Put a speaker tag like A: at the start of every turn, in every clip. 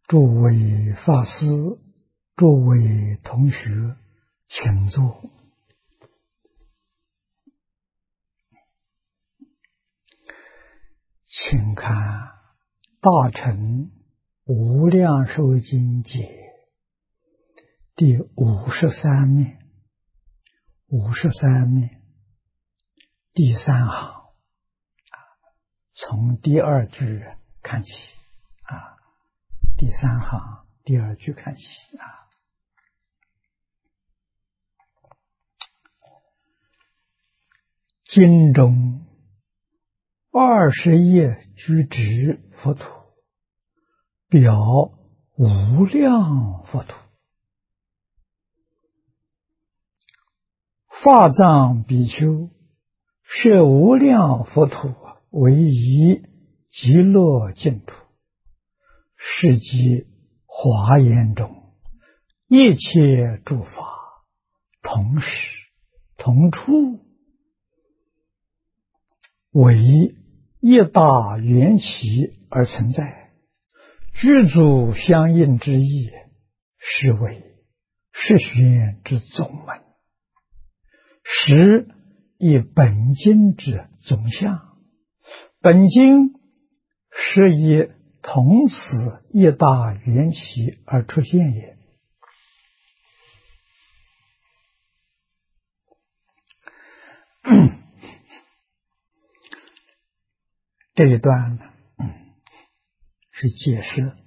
A: 诸位法师，诸位同学，请坐。请看《大乘无量寿经解》第53面，53面第3行，从第2句看起第3行第2句看起经中20业居止佛土，表无量佛土。法藏比丘设无量佛土为一极乐净土，是即华严中一切诸法同时同处，为一大缘起而存在，具足相应之意，是为十玄之总门，实以本经之总相。本经是以同此一大缘起而出现也。这一段是解释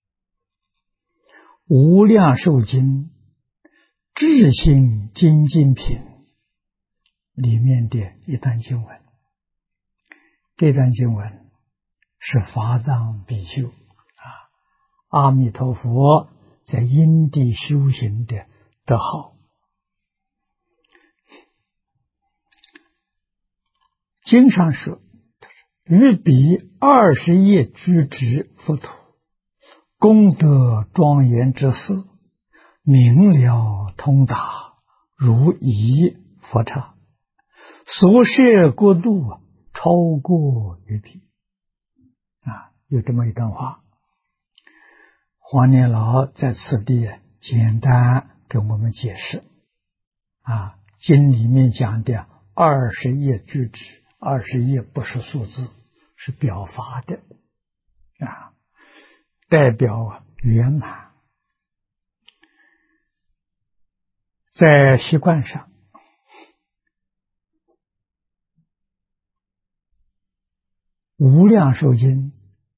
A: 无量寿经智性精进品里面的一段经文。这段经文是法藏比丘阿弥陀佛在因地修行的德号。经上说，于彼20业居止佛土，功德庄严之事，明了通达，如一佛刹，所摄国度超过于彼。有这么一段话，黄念老在此地简单给我们解释经里面讲的20业居止，20业不是数字，是表法的代表圆满。在习惯上，无量寿经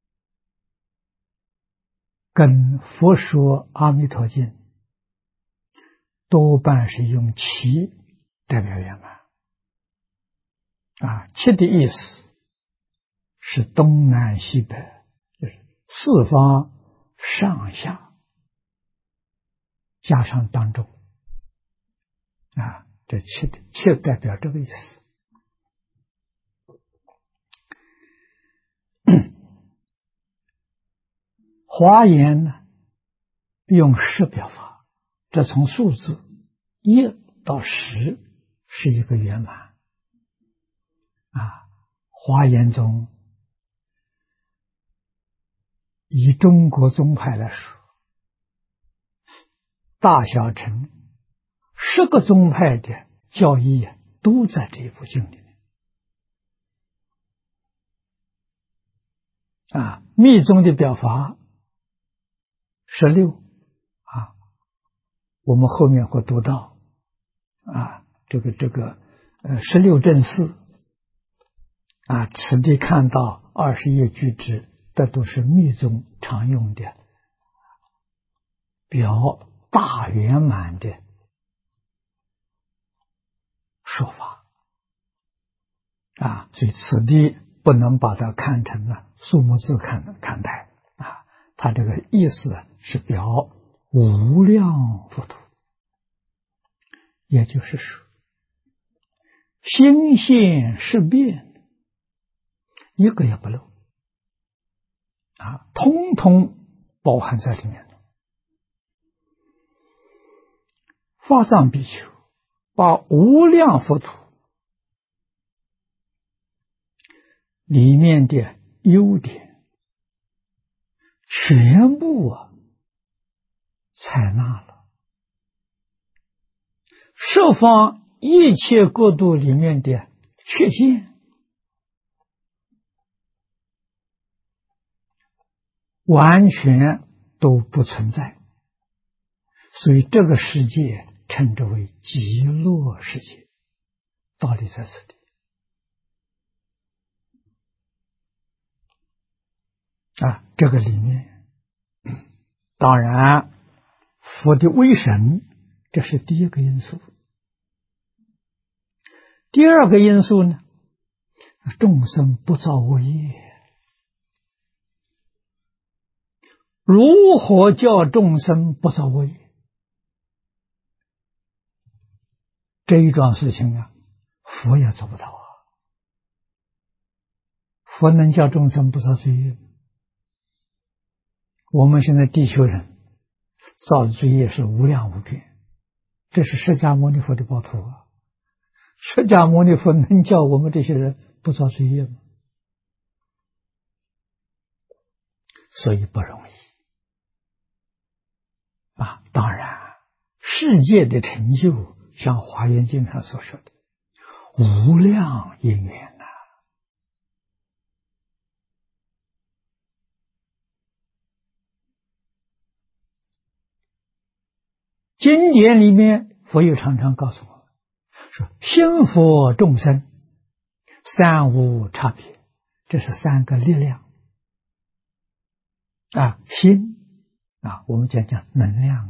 A: 跟佛说阿弥陀经多半是用七代表圆满七的意思是东南西北，就是四方上下加上当中这七代表这个意思。华严呢用10表法，这从数字1到10是一个圆满华严中以中国宗派来说，大小乘10个宗派的教义都在这一部经里面密宗的表法16我们后面会读到这个16正四此地看到20业居止，这都是密宗常用的表大圆满的说法所以此地不能把它看成数目字看待它这个意思是表无量佛土，也就是说心现事变，一个也不漏通通包含在里面。法藏比丘把无量佛土里面的优点全部采纳了十方一切国度里面的缺陷，完全都不存在，所以这个世界称之为极乐世界，道理在此地。这个里面，当然佛的威神，这是第一个因素。第二个因素呢，众生不造恶业。如何叫众生不造恶业？这一桩事情啊，佛也做不到啊。佛能叫众生不造罪业吗？我们现在地球人造的罪业是无量无边，这是释迦牟尼佛的报图啊。释迦牟尼佛能叫我们这些人不造罪业吗？所以不容易当然世界的成就像华严经上所说的无量因缘经典里面佛又常常告诉我们说，心佛众生三无差别，这是三个力量心我们讲能量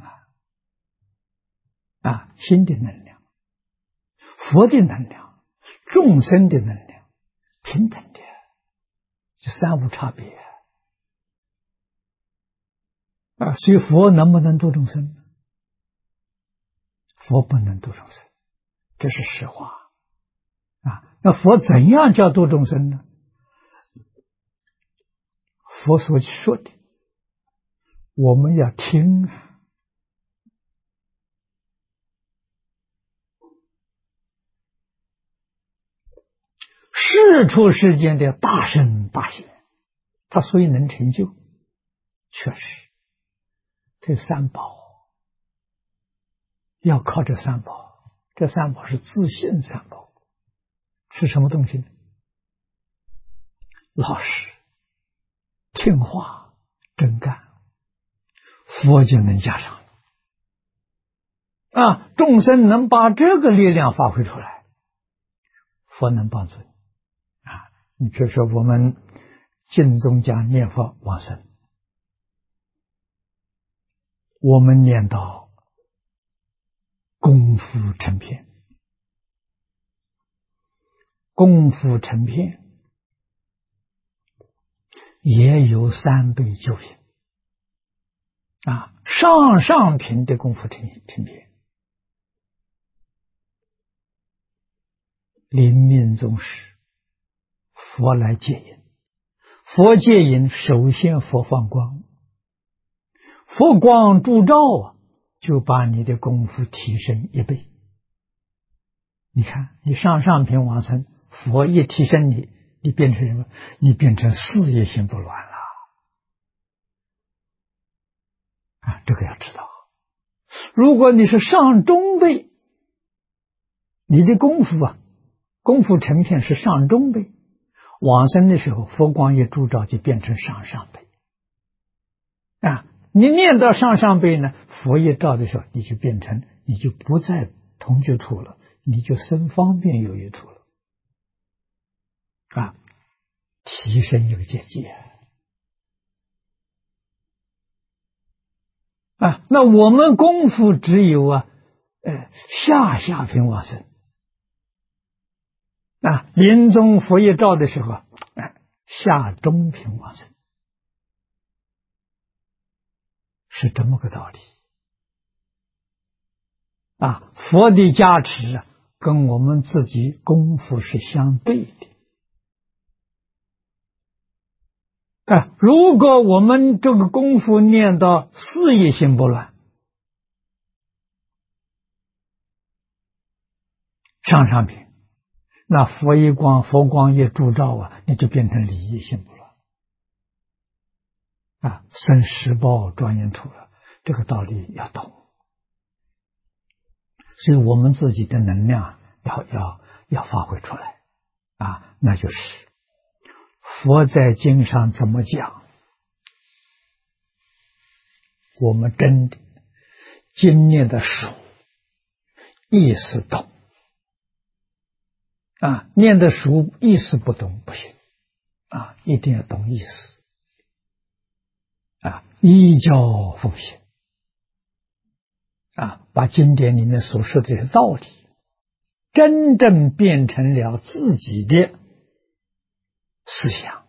A: 心的能量，佛的能量，众生的能量，平等的，这三无差别所以佛能不能度众生呢？佛不能度众生，这是实话那佛怎样叫度众生呢？佛所说的我们要听世出世间的大圣大贤，他所以能成就，确实这三宝要靠这三宝，这三宝是自信三宝，是什么东西呢？老实、听话、真干，佛就能加上众生能把这个力量发挥出来，佛能帮助你比如说我们净宗讲念佛往生，我们念到功夫成片，功夫成片也有3倍救品上品的功夫成片，临命终时佛来接引，佛接引首先佛放光，佛光烛照就把你的功夫提升1倍。你看你上品往生，佛一提升你，你变成什么？你变成事业心不乱了这个要知道。如果你是上中辈，你的功夫功夫成片是上中辈，往生的时候佛光一烛照就变成上辈你念到上辈呢，佛一照的时候，你就变成，你就不再同居土了，你就生方便有余土了提升一个阶级那我们功夫只有下品往生临终佛一照的时候下中品往生，是这么个道理佛的加持跟我们自己功夫是相对的如果我们这个功夫念到事业心不乱，上品，那佛光一烛照你就变成理业心不乱生十报庄严土了， 这个道理要懂。所以我们自己的能量要发挥出来啊，那就是佛在经上怎么讲，我们真的经念的熟，意思懂啊，念的熟，意思不懂不行啊，一定要懂意思啊，依教奉行啊，把经典里面所说的这些道理，真正变成了自己的思想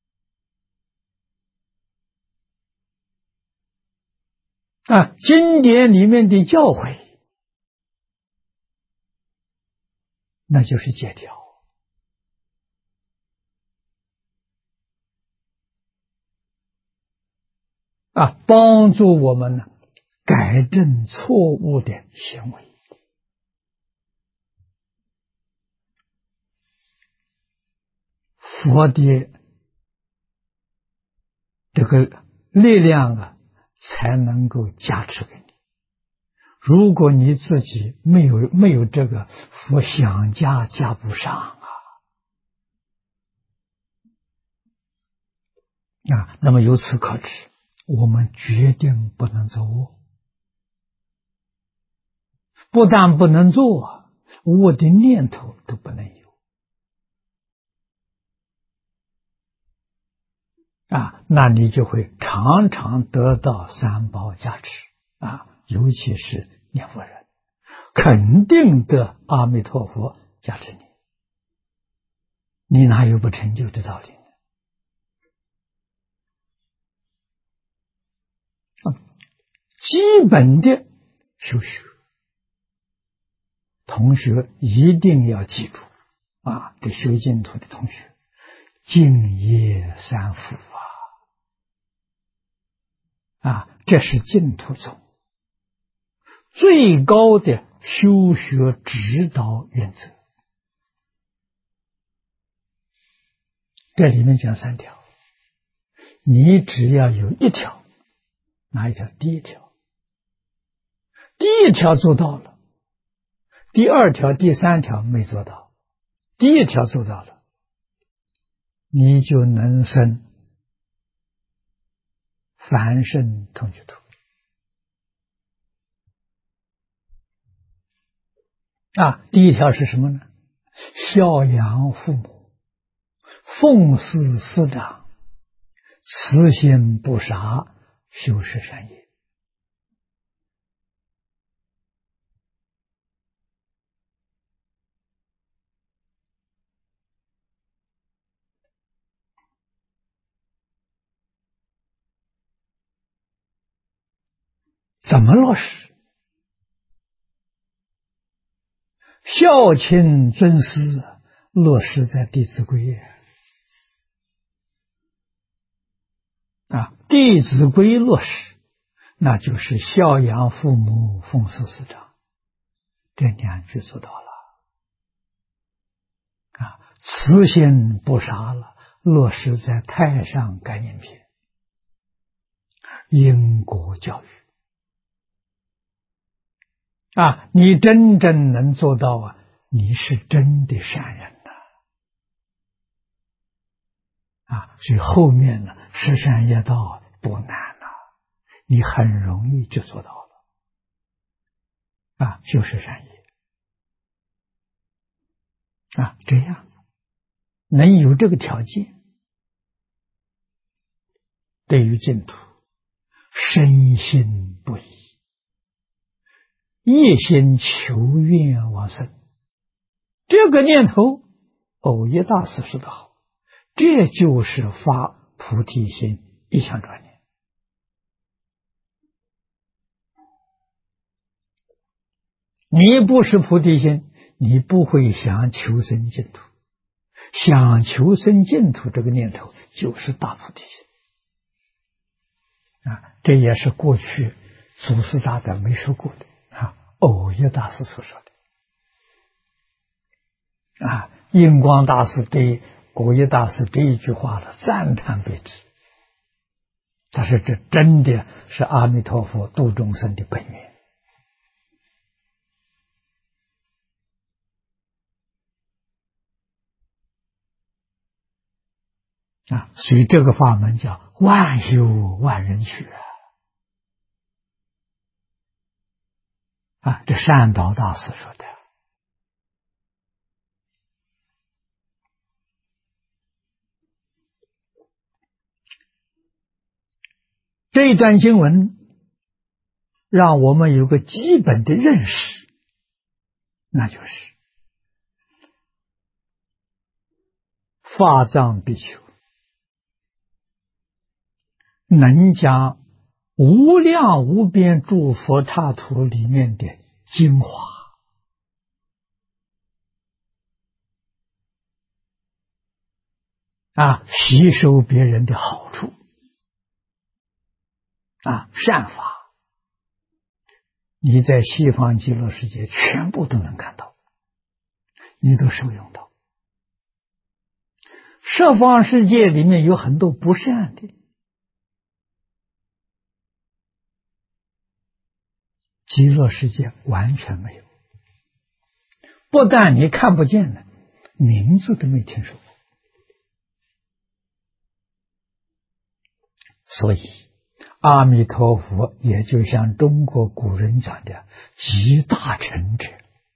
A: 啊，经典里面的教诲，那就是戒条啊，帮助我们呢改正错误的行为。佛的这个力量啊，才能够加持给你。如果你自己没有这个，佛想加不上啊！那么由此可知，我们决定不能做恶，不但不能做，恶的念头都不能有啊！那你就会常常得到三宝加持啊！尤其是念佛人，肯定得阿弥陀佛加持你，你哪有不成就的道理呢？基本的修学，同学一定要记住啊！这修净土的同学，净业三福这是净土宗最高的修学指导原则。这里面讲3条，你只要有一条，哪一条？第一条。第一条做到了，第2条、第3条没做到，第一条做到了，你就能生凡圣同居土第一条是什么呢？孝养父母，奉事师长，慈心不杀，修持善业。怎么落实？孝亲尊师落实在《弟子规》弟子规》落实，那就是孝养父母，奉事师长，这2句做到了慈心不杀了，落实在《太上感应篇》，因果教育你真正能做到你是真的善人所以后面呢，十善业道不难你很容易就做到了修持善业这样能有这个条件，对于净土深信不疑，一心求愿往生，这个念头藕益大师说得好，这就是发菩提心，一向专念。你不是菩提心，你不会想求生净土，想求生净土这个念头就是大菩提心这也是过去祖师大德没说过的藕益大师所说的印光大师对藕益大师这一句话了赞叹备至他说这真的是阿弥陀佛度众生的本源啊！所以这个法门叫万修万人学啊！这善导大师说的。这一段经文让我们有个基本的认识，那就是法藏比丘能将无量无边诸佛刹土里面的精华吸收别人的好处善法，你在西方极乐世界全部都能看到，你都受用到。十方世界里面有很多不善的，极乐世界完全没有，不但你看不见了，名字都没听说过。所以阿弥陀佛也就像中国古人讲的集大成者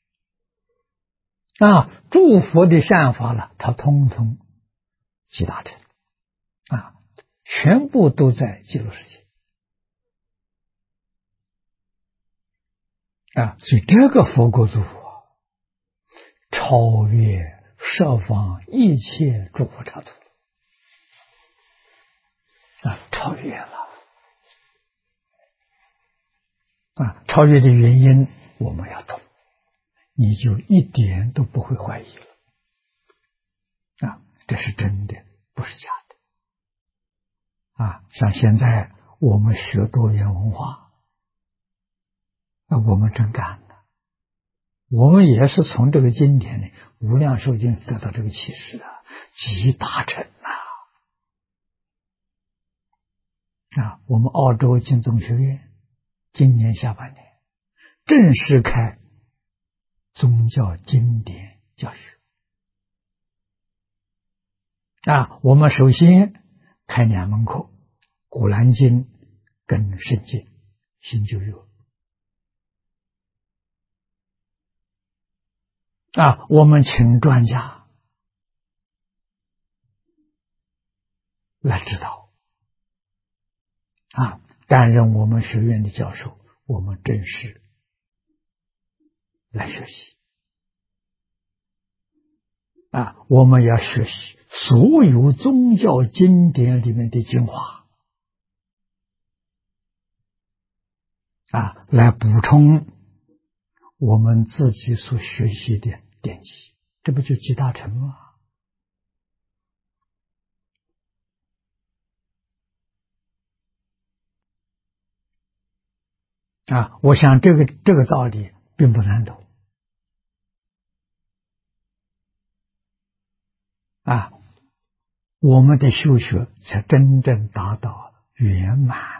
A: 诸佛的善法了，他通通集大成全部都在极乐世界所以这个佛国诸佛超越十方一切诸佛刹土超越了超越的原因我们要懂，你就一点都不会怀疑了这是真的，不是假的像现在我们学多元文化我们真干了，我们也是从这个经典呢无量寿经得到这个启示集大成我们澳洲净宗学院今年下半年正式开宗教经典教学我们首先开2门课，古兰经跟圣经新旧约我们请专家来指导担任我们学院的教授，我们正式来学习我们要学习所有宗教经典里面的精华来补充我们自己所学习的典籍，这不就集大成吗？我想这个道理并不难懂我们的修学才真正达到圆满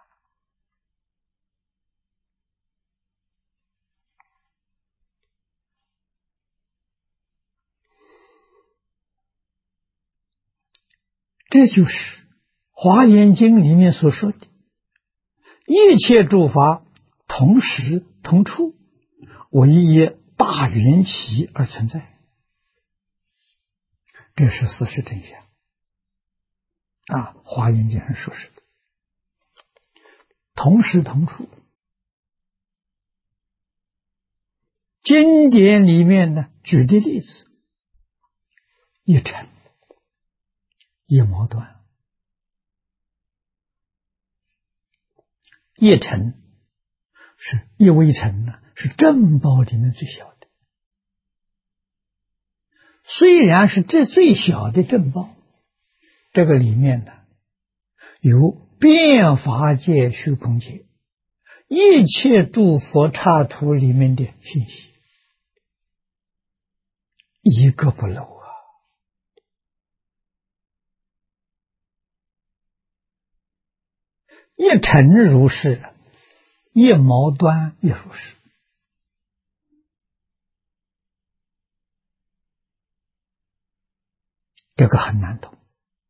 A: 这就是华严经里面所说的一切诸法同时同处，唯一大缘起而存在，这是事实真相华严经上说是的，同时同处。经典里面呢举的例子，一尘一毛断，一尘是一微尘呢，是正报里面最小的。虽然是这最小的正报，这个里面呢有遍法界虚空界一切诸佛刹土里面的信息，一个不漏一尘如是，一毛端亦如是。这个很难懂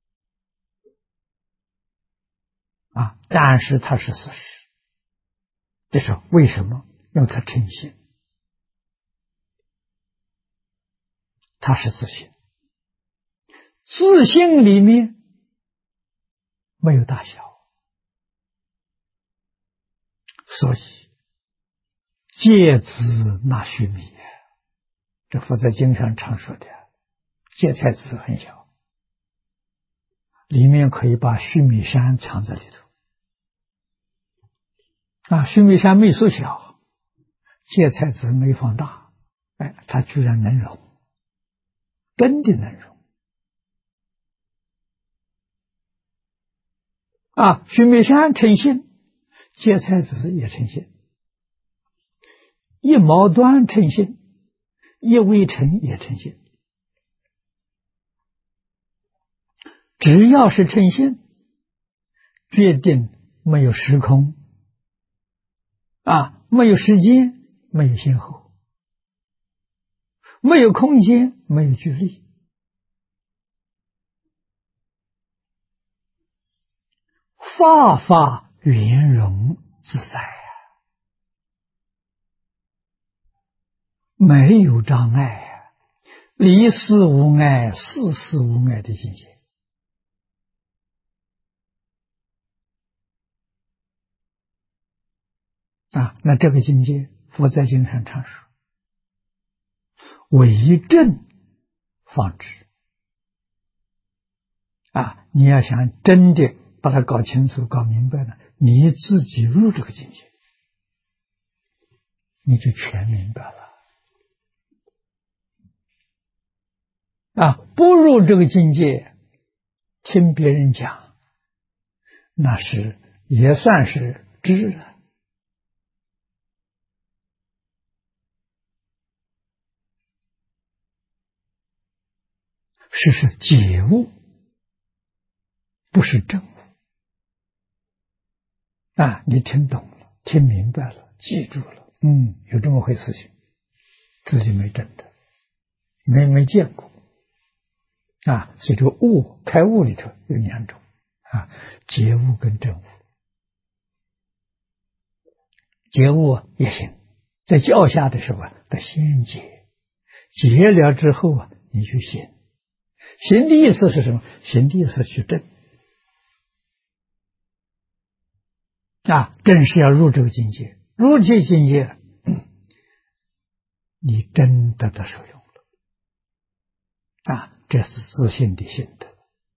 A: 啊，但是它是事实。这是为什么？因为它诚信，它是自信，自信里面没有大小，所以芥子纳须弥，这佛在经上常说的，芥菜籽很小，里面可以把须弥山藏在里头啊，须弥山没缩小，芥菜籽没放大，哎，它居然能容，真的能容啊！须弥山诚信，芥菜籽也诚信，一毛端诚信，一微尘也诚信。只要是诚信，决定没有时空啊，没有时间，没有先后，没有空间，没有距离，法法圆融自在啊，没有障碍啊，离事无碍，事事无碍的境界啊。那这个境界，佛在经上常说，为正方知啊。你要想真的把它搞清楚、搞明白了，你自己入这个境界，你就全明白了啊。不入这个境界，听别人讲，那是也算是知了。是解悟，不是证悟啊！你听懂了，听明白了，记住了，有这么回事情，自己没证的，没见过啊。所以这个悟开悟里头有两种啊，解悟跟证悟。解悟也行，在教下的时候得先解，解了之后你去行。行的意思是什么？行的意思去证啊，正是要入这个境界，入这个境界，你真的得受用了啊！这是自信的心得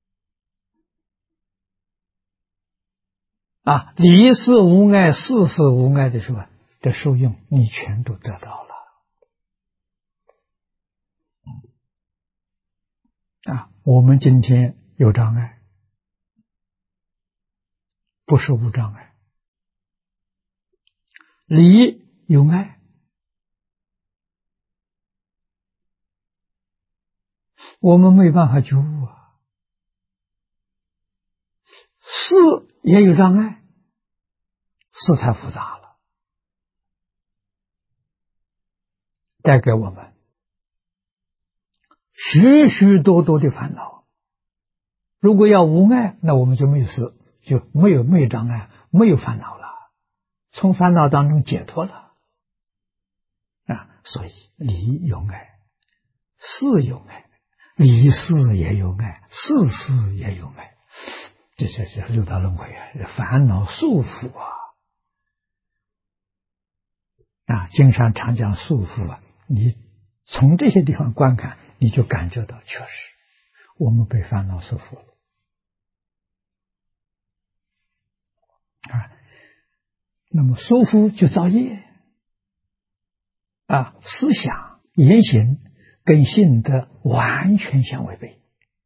A: 啊！离事无碍，事事无碍的时候，这受用你全都得到了啊！我们今天有障碍，不是无障碍，离有碍。我们没办法觉悟啊，事也有障碍，事太复杂了，带给我们许许多多的烦恼。如果要无碍，那我们就没有事，就没有障碍，没有烦恼了，从烦恼当中解脱了啊。所以离有碍，事有碍，离事也有碍，事也有碍，这是六道轮回啊，烦恼束缚啊！经常常讲束缚啊，你从这些地方观看，你就感觉到确实我们被烦恼束缚了啊。那么束缚就造业啊，思想言行跟性德完全相违背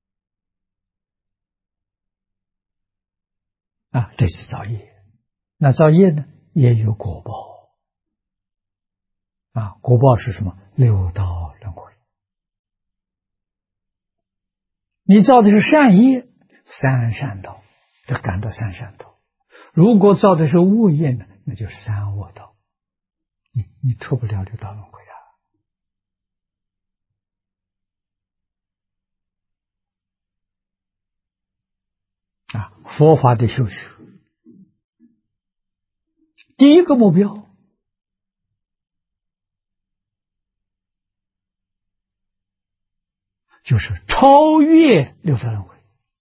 A: 啊，这是造业。那造业呢，也有果报啊，果报是什么？六道轮回。你造的是善业，三善道，就感到三善道； 如果造的是恶业呢，那就是三恶道，你出不了六道轮回佛法的修学，第一个目标就是超越六道轮回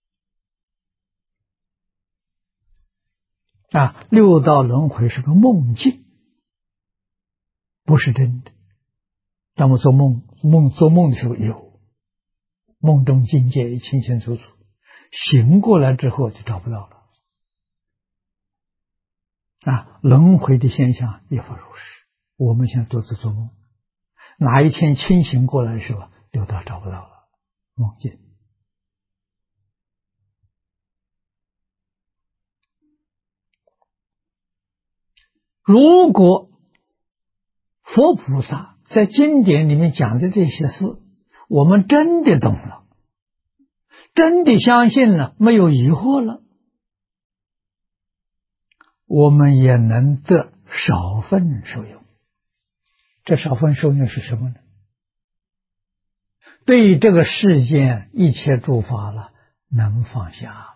A: 六道轮回是个梦境，不是真的。那么做梦的时候有梦中境界清清楚楚，醒过来之后就找不到了轮回的现象也复如是。我们现在都在做梦，哪一天清醒过来的时候，六道找不到了，梦境。如果佛菩萨在经典里面讲的这些事，我们真的懂了，真的相信了，没有疑惑了，我们也能得少分受用。这少分受用是什么呢？对这个世间一切诸法了，能放下了，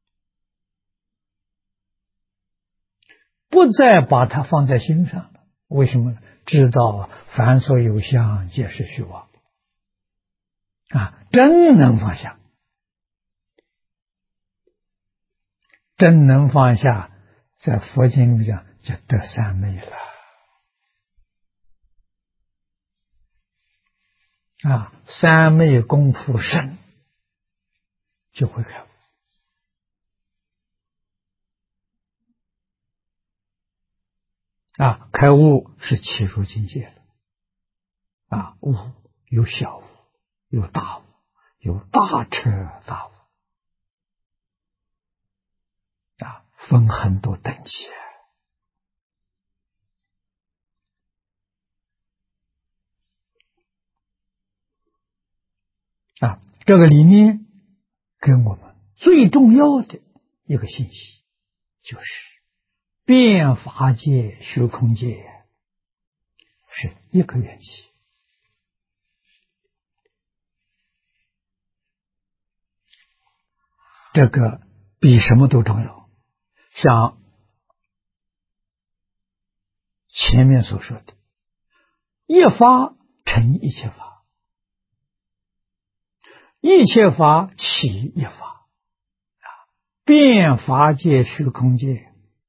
A: 不再把它放在心上了。为什么呢？知道凡所有相，皆是虚妄真能放下，真能放下，在佛经里讲就得三昧了三昧功夫深，就会开悟开悟是起入境界了悟有小悟，有大悟，有大彻大悟分很多等级这个里面给我们最重要的一个信息，就是变法界、虚空界是一个缘起，这个比什么都重要。像前面所说的，一法成一切法，一切法起一法变法界、虚空界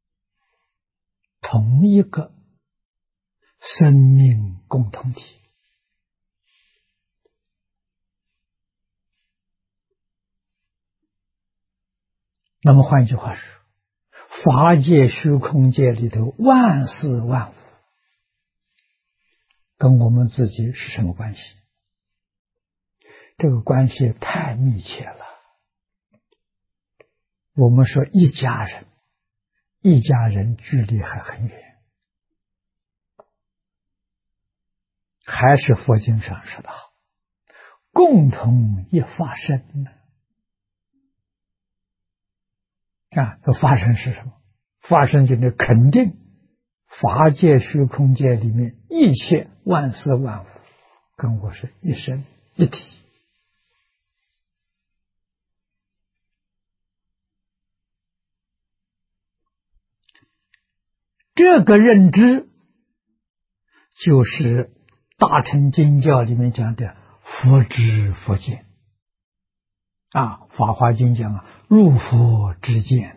A: 同一个生命共同体。那么换句话说，法界、虚空界里头万事万物跟我们自己是什么关系？这个关系太密切了。我们说一家人，一家人距离还很远，还是佛经上说的好，共同一法身呢这法身是什么？法身就是肯定法界、虚空界里面一切万事万物跟我是一身一体。这个认知就是大乘经教里面讲的佛知佛见法华经讲入佛之见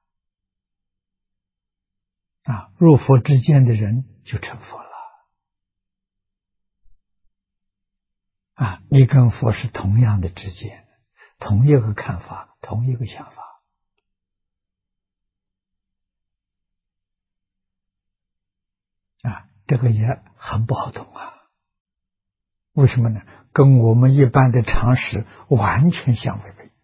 A: 入佛之见的人就成佛了你跟佛是同样的知见，同一个看法，同一个想法这个也很不好懂为什么呢？跟我们一般的常识完全相违背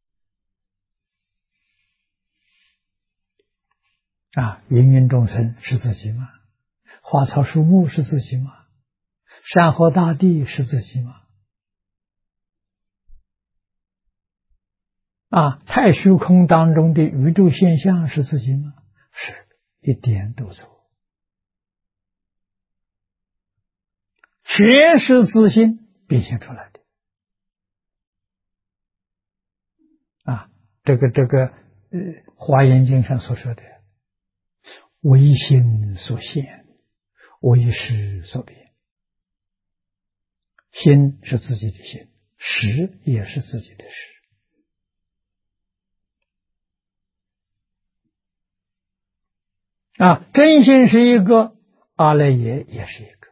A: 芸芸众生是自己吗？花草树木是自己吗？山河大地是自己吗？太虚空当中的宇宙现象是自己吗？ 是一点都错，全是自信变现出来的啊！华严经上所说的唯心所现，唯识所变。心是自己的心，识也是自己的识。真心是一个，阿赖耶也是一个。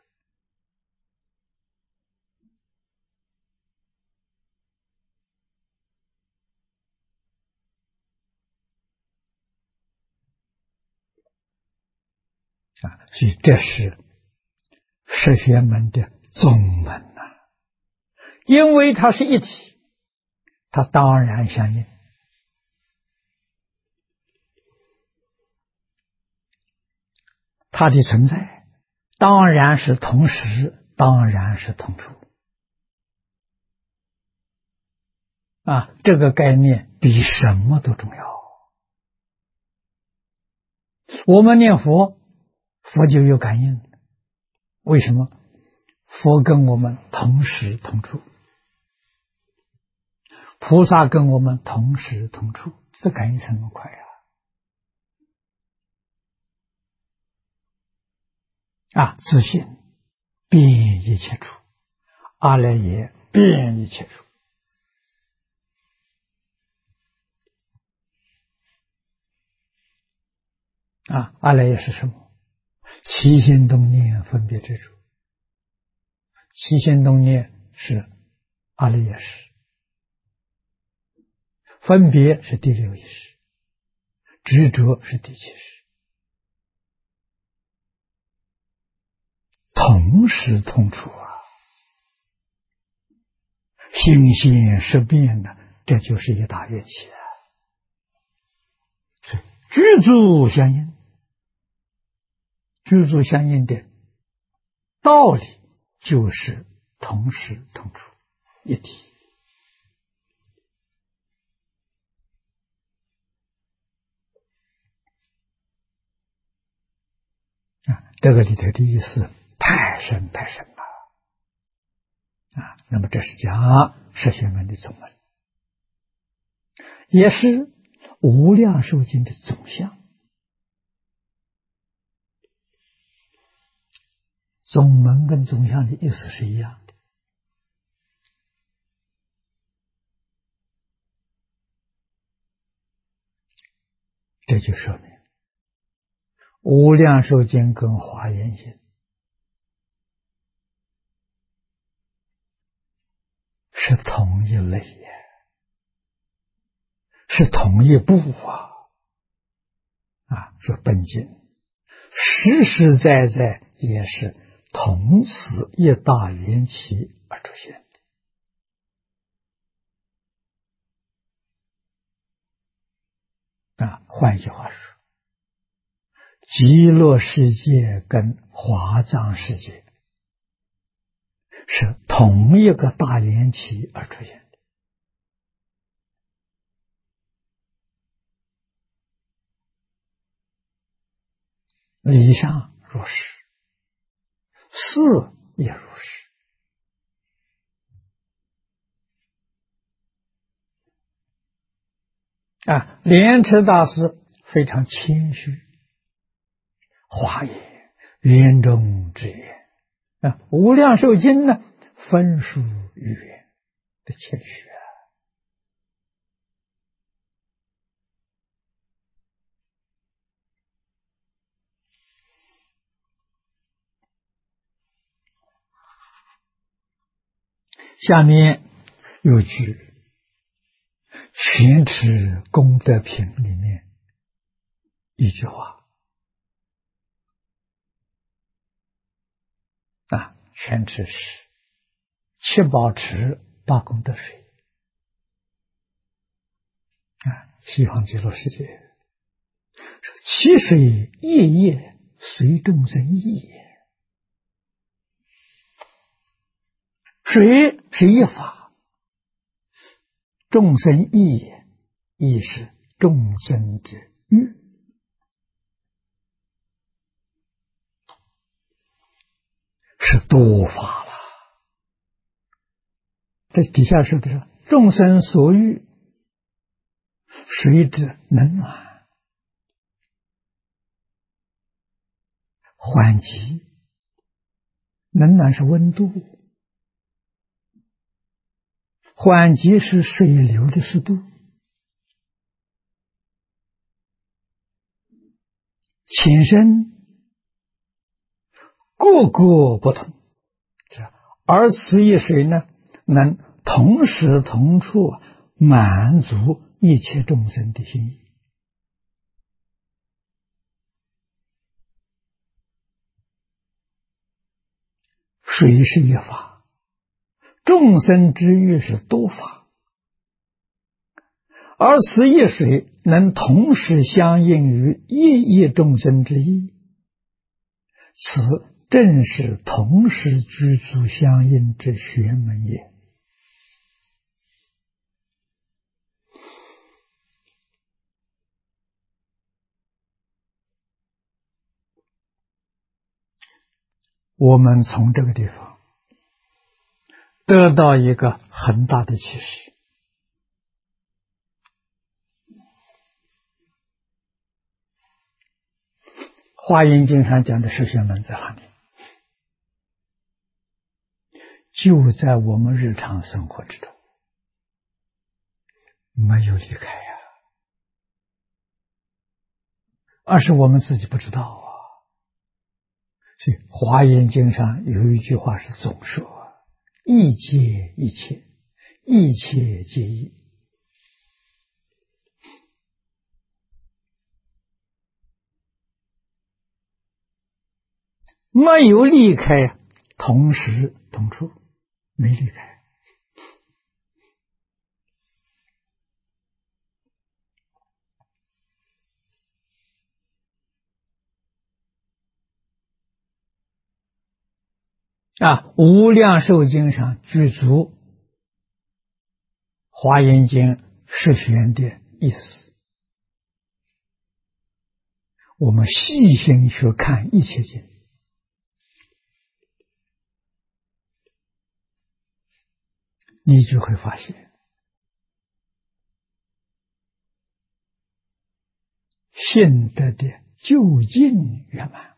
A: 所以这是释学门的宗门呐，因为它是一体，它当然相应。它的存在当然是同时，当然是同处这个概念比什么都重要。我们念佛，佛就有感应。为什么？佛跟我们同时同处，菩萨跟我们同时同处，这感应才那么快自信遍一切处，阿赖耶遍一切处。阿赖耶是什么？起心动念分别之处。起心动念是阿赖耶识，分别是第六意识，执着是第七识，同时同处心现识变的，这就是一大缘起是具足相应。具足相应的道理就是同时同处一体这个里头的意思太深太深了那么这是讲释学门的宗门，也是无量寿经的总相。宗门跟总相的意思是一样的。这就说明无量寿经跟华严经是同一类是同一部说本经实实在在也是同此一大缘起而出现的换一句话说，极乐世界跟华藏世界是同一个大缘起而出现的。理上如是，事也如是。莲池大师非常谦虚，华严圆中之圆无量寿经呢分殊语言的谦虚下面有句全持功德品里面一句话全持是七宝池八功德水西方极乐世界其水夜夜随众生意水是一法，众生意也是众生之欲是多法了。这底下说的是众生所欲，水之冷暖，缓急，冷暖是温度，缓急是水流的速度，浅深各个不同，而此一水呢，能同时同处满足一切众生的心意。水是一法，众生之欲是多法，而此一水能同时相应于一众生之意，此正是同时具足相应之学门也。我们从这个地方得到一个很大的启示。华严经上讲的十学门在哪里？就在我们日常生活之中，没有离开呀，而是我们自己不知道啊。所以华严经上有一句话是总说：一切一切，一切皆一。没有离开，同时同处，没离开。无量寿经上具足华严经十玄的意思。我们细心去看一切经，你就会发现，信德的究竟圆满。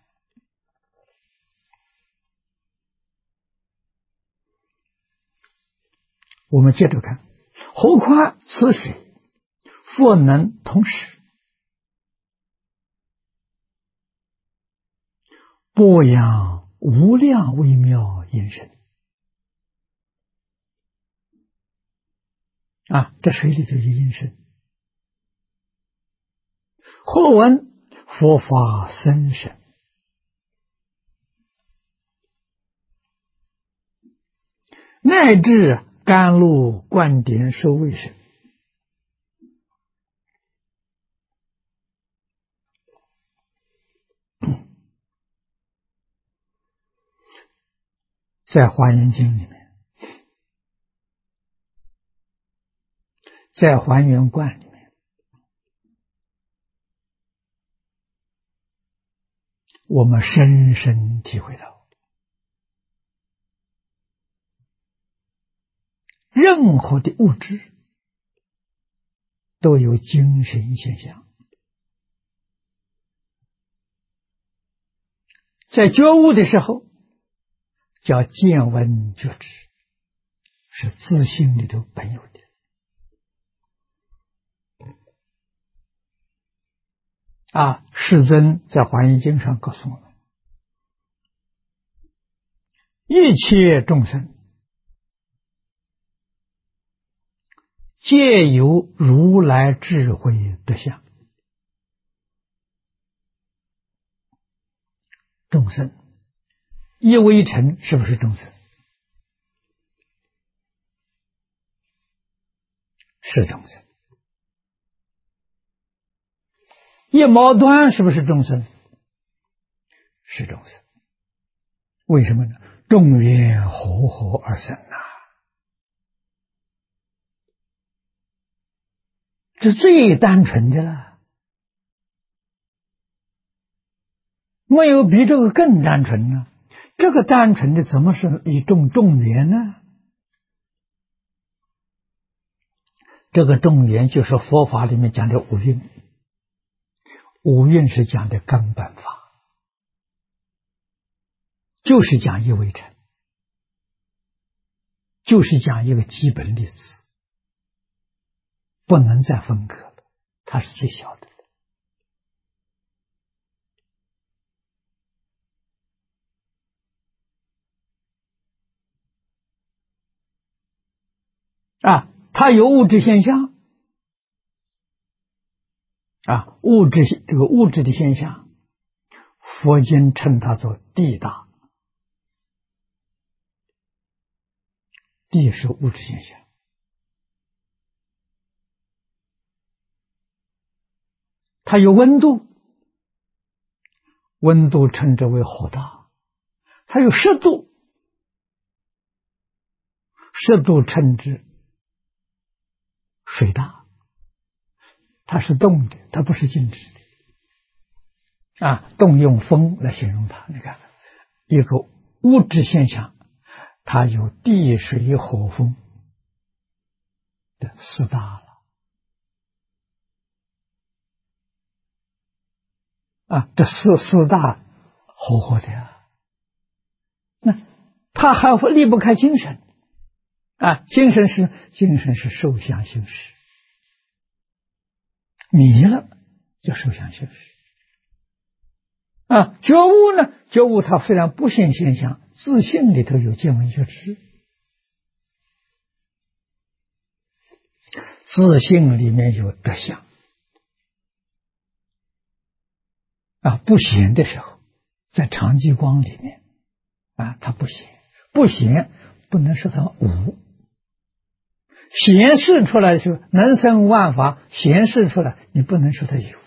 A: 我们接着看，何况此水复能同时播扬无量微妙音声。这水里头有音声。或闻佛法深深，乃至甘露灌顶受味声。在华严经里面，在还原观里面，我们深深体会到，任何的物质都有精神现象。在觉悟的时候叫见闻觉知，是自性里头本有的。世尊在华严经上告诉我们，一切众生皆有如来智慧德相。众生一微尘是不是众生？是众生。一毛端是不是众生？是众生。为什么呢？众缘和合而生这最单纯的了，没有比这个更单纯了。 这个单纯的怎么是一种众缘呢？这个众缘就是佛法里面讲的五蕴，五蕴是讲的根本法，就是讲一为成，就是讲一个基本粒子，不能再分割了，它是最小的。它有物质现象这个物质的现象，佛经称它做地大，地是物质现象。它有温度，温度称之为火大；它有湿度，湿度称之水大。它是动的，它不是静止的。动用风来形容它。你看，一个物质现象，它有地水火风的四大了。这四大活活的那它还离不开精神精神是受想行识，迷了就受想行识觉悟呢？觉悟它虽然不现现象，自性里头有见闻觉知，自性里面有德相不显的时候，在常寂光里面它不显，不显不能说它无，显示出来的时候能生万法，显示出来你不能说它有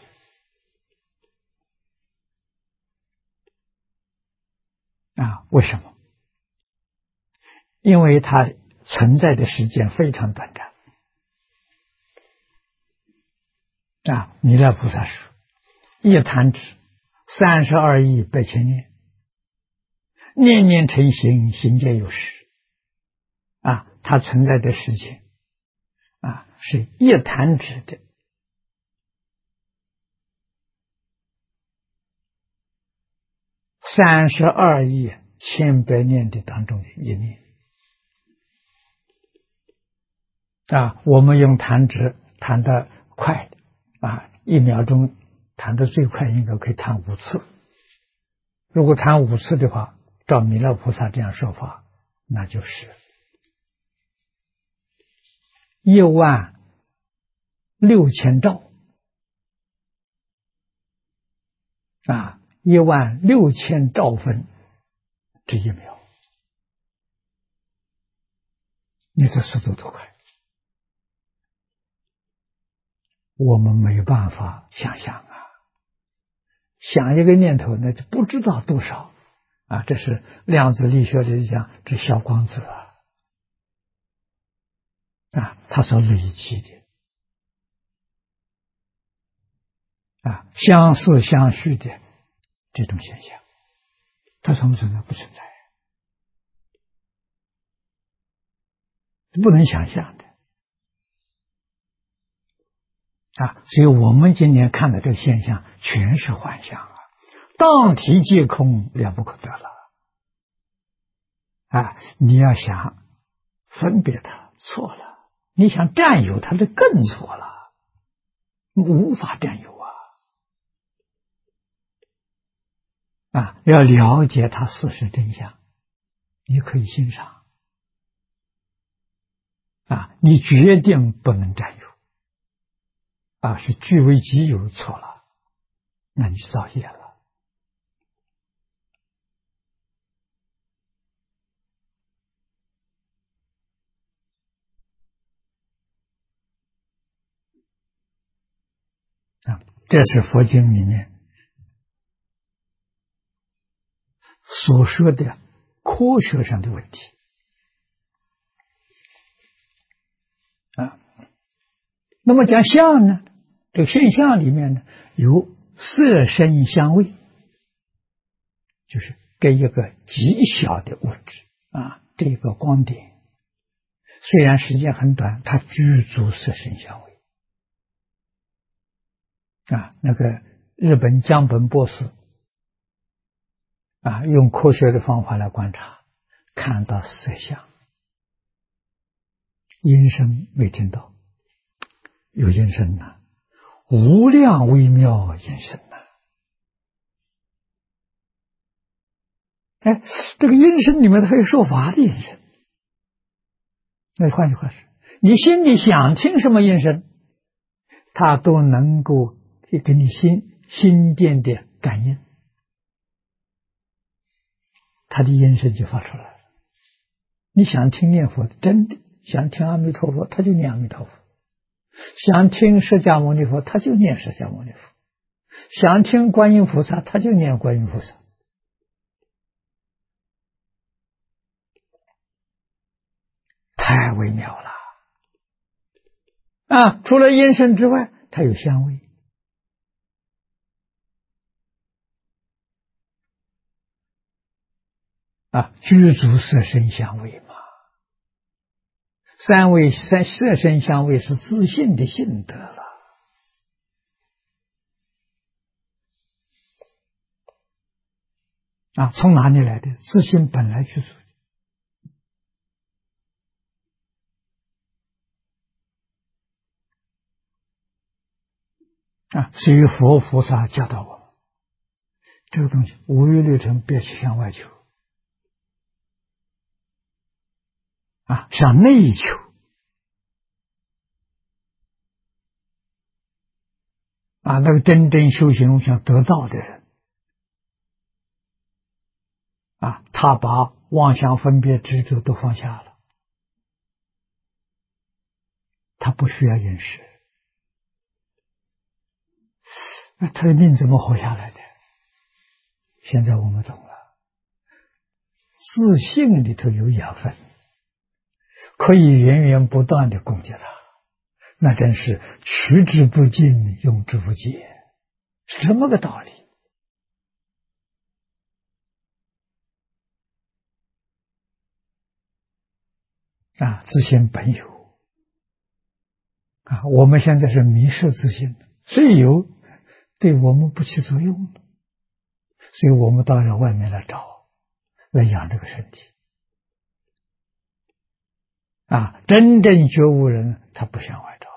A: 为什么？因为它存在的时间非常短暂弥勒菩萨说，一弹指32亿8千年，念念成形，形皆有时它存在的时间是一弹指的32亿1,100年的当中的一念我们用弹指弹得快1秒钟弹得最快应该可以弹5次，如果弹5次的话，照弥勒菩萨这样说法，那就是16000兆16000兆分之1秒，你这速度多快，我们没有办法想象想一个念头那就不知道多少这是量子力学里讲这小光子它所累积的相似相续的这种现象，它存不存在？不存在，不能想象的所以我们今天看的这个现象全是幻象当体即空，了不可得了你要想分别它错了，你想占有它就更错了，无法占有要了解它事实真相，你可以欣赏你决定不能占有是据为己有错了，那你造业了这是佛经里面所说的科学上的问题那么讲相呢，这个现象里面呢有色声香味，就是给一个极小的物质啊，这个光点虽然时间很短，它具足色声香味啊。那个日本江本博士啊，用科学的方法来观察，看到色相，音声没听到，有音声呐，无量微妙音声呐。哎，这个音声里面还有说法的音声。那换句话说，你心里想听什么音声，它都能够给你心电的感应，它的音声就发出来了。你想听念佛，真的想听阿弥陀佛，他就念阿弥陀佛；想听释迦牟尼佛，他就念释迦牟尼佛；想听观音菩萨，他就念观音菩萨。太微妙了啊！除了音声之外，它有香味啊，具足色声香味嘛。三味色声香味是自性的性德了啊！从哪里来的？自性本来具足啊！所以佛菩萨教导我们，这个东西无欲六尘，别去向外求啊，向内求啊。那个真正修行想得道的人啊，他把妄想分别执着都放下了，他不需要饮食，那他的命怎么活下来的？现在我们懂了，自性里头有养分，可以源源不断的供给他，那真是取之不尽，用之不竭，是这么个道理啊！自性本有啊，我们现在是迷失自性的，虽有对我们不起作用的，所以我们到了外面来找，来养这个身体啊。真正觉悟人，他不向外找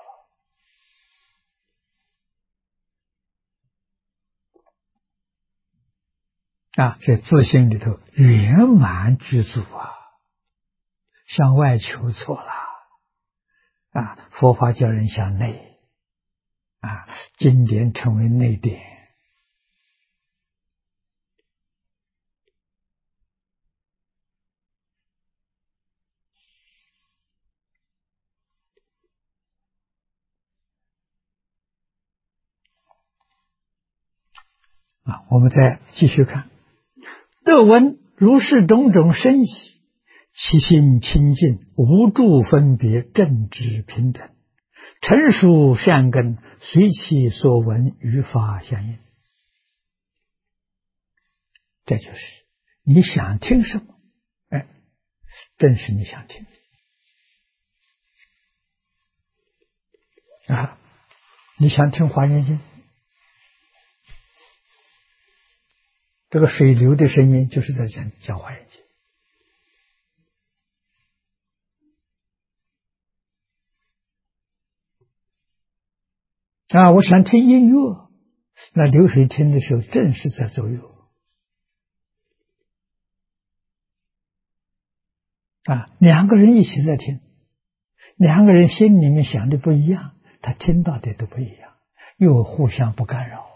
A: 了啊，所以自性里头圆满具足啊，向外求错了啊。佛法叫人向内啊，经典成为内典啊。我们再继续看，得闻如是种种声息，其心清净，无住分别，正直平等，成熟善根，随其所闻，与法相应。这就是你想听什么，哎，正是你想听啊。你想听华严经，这个水流的声音就是在讲华严经啊。我想听音乐，那流水听的时候正是在左右啊。两个人一起在听，两个人心里面想的不一样，他听到的都不一样，又互相不干扰。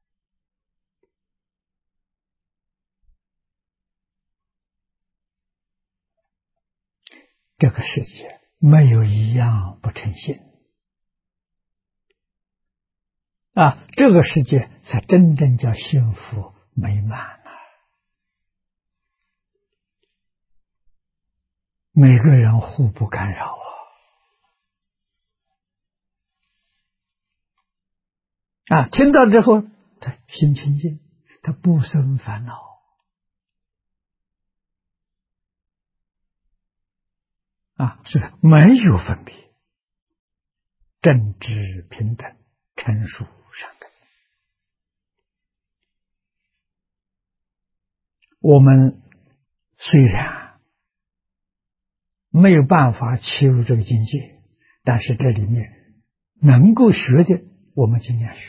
A: 这个世界没有一样不成心啊，这个世界才真正叫幸福美满了。每个人互不干扰啊！听到之后，他心清净，他不生烦恼是没有分别，正直平等，成熟善根。我们虽然没有办法切入这个境界，但是这里面能够学的，我们尽量学。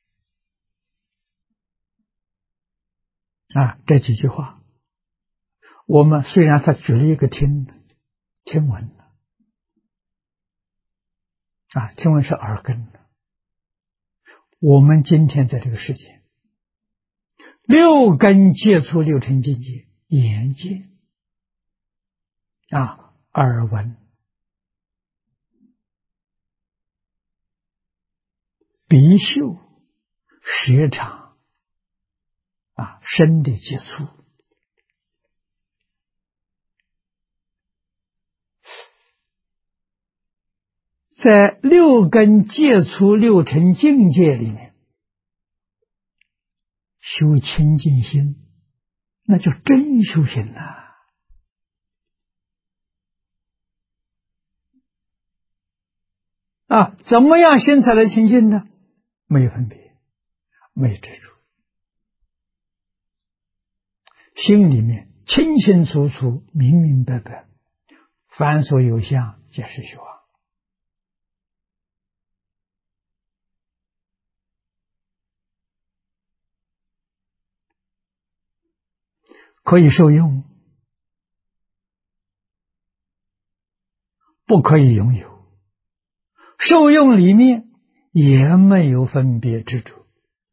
A: 这几句话，我们虽然他举了一个听闻，听闻是耳根的。我们今天在这个世界，六根接触六尘境界，眼见耳闻鼻嗅舌尝身的接触，在六根接触六尘境界里面修清净心，那就真修行了。怎么样心才来清净呢？没有分别，没有执着，心里面清清楚楚，明明白白，凡所有相，皆是虚妄。可以受用，不可以拥有。受用里面也没有分别执着。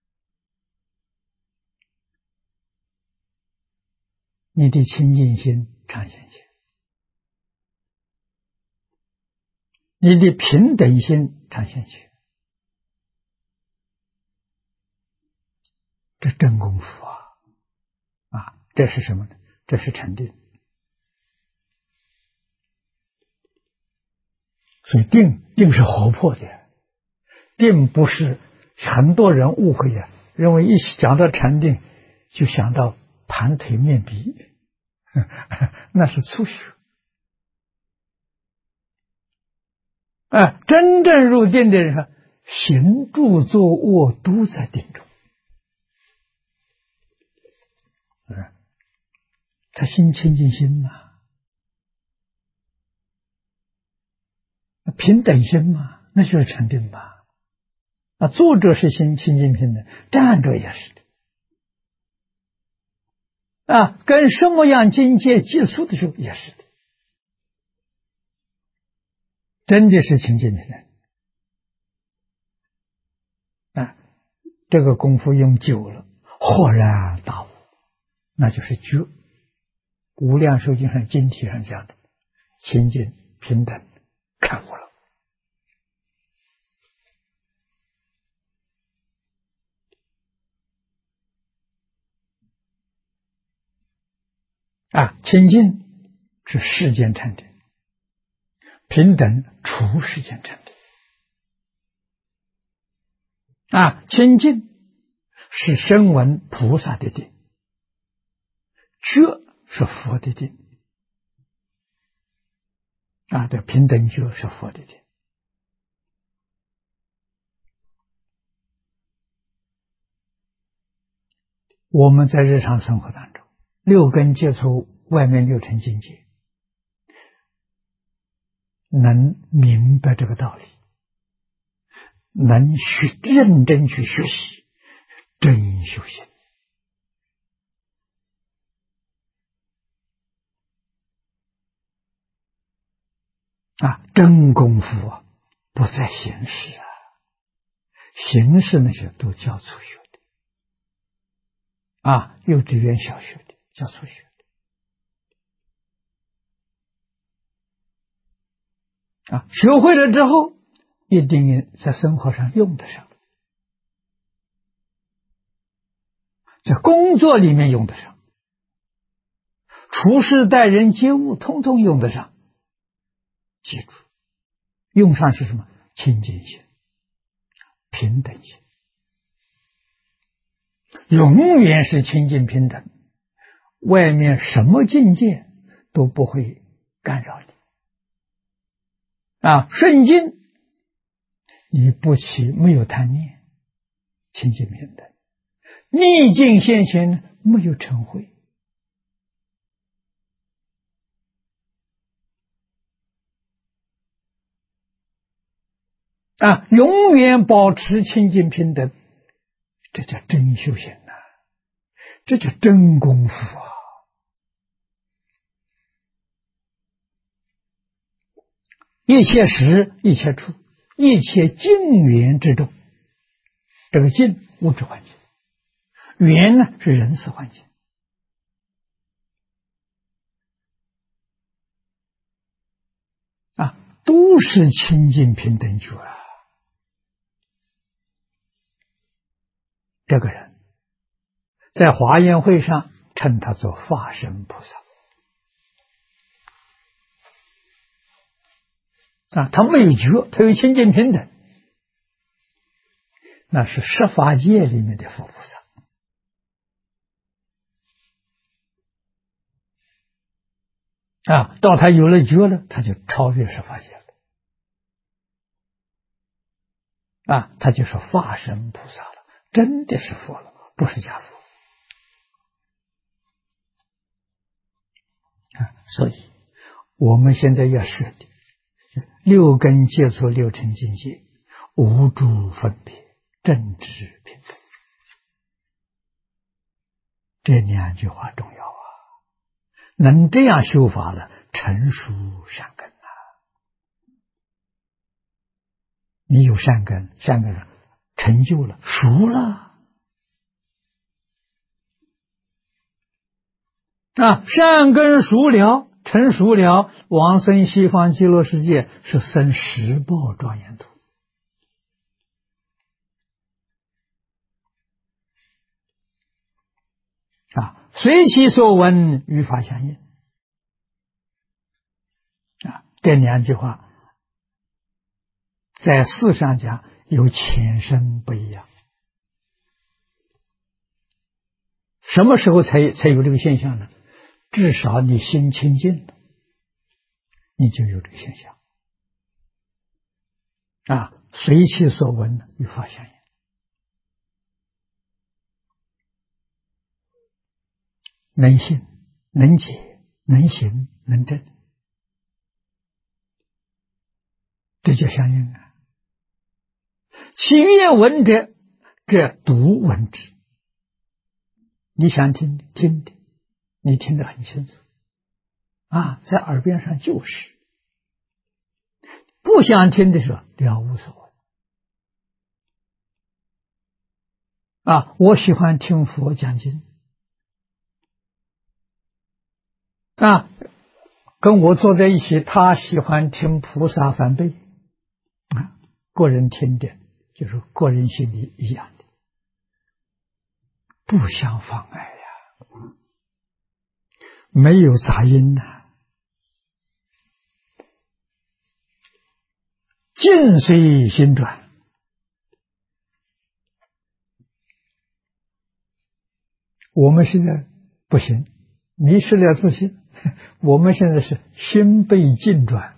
A: 你的清净心常现前，你的平等心常现前，这真功夫这是什么呢？这是禅定。所以定是活泼的，定不是很多人误会认为一讲到禅定就想到盘腿面壁，那是粗学。真正入定的人，行住坐卧都在定中，他心清净心平等心那就是禅定吧。坐着是心清净平等，站着也是的。跟什么样境界接触的时候也是的，真的是清净平等。这个功夫用久了，豁然大悟，那就是觉。无量寿经上经题上讲的清净平等开悟了。清净是世间禅定，平等除世间禅定。清净是声闻菩萨的定，觉是佛的定。这平等觉是佛的定。我们在日常生活当中，六根接触外面六尘境界，能明白这个道理，能认真去学习，真修行。真功夫不在形式形式那些都叫初学的幼稚园小学的叫初学的学会了之后一定在生活上用得上，在工作里面用得上，处事待人接物通通用得上。记住，用上是什么？清净心、平等心，永远是清净平等，外面什么境界都不会干扰你。 顺境你不起没有贪念，清净平等；逆境现前没有嗔恚。永远保持清净平等，这叫真修行呐，这叫真功夫啊！一切时，一切处，一切境缘之中，这个境物质环境，缘呢是人事环境。都是清净平等觉啊！这个人在华严会上称他做法身菩萨他没有觉，他有清净平等，那是十法界里面的佛菩萨到他有了觉了，他就超越十法界了他就是法身菩萨了，真的是佛了，不是假佛所以我们现在要设定六根接触六尘境界，无诸分别，正知平等，这两句话重要能这样修法了，成熟善根你有善根，善根成就了，熟了善根熟了，成熟了，往生西方极乐世界是生十报庄严土随其所闻与法相应这两句话在事上讲有浅深不一样。什么时候才有这个现象呢？至少你心清净了，你就有这个现象随其所闻与法相应，能信能解能行能证，这叫相应其越闻者，这独闻之。你想听的听的，你听得很清楚在耳边上就是；不想听的时候了无所谓我喜欢听佛讲经跟我坐在一起，他喜欢听菩萨梵呗个人听的就是个人心里一样的，不相妨碍没有杂音境随心转。我们现在不行，迷失了自信，我们现在是心被境转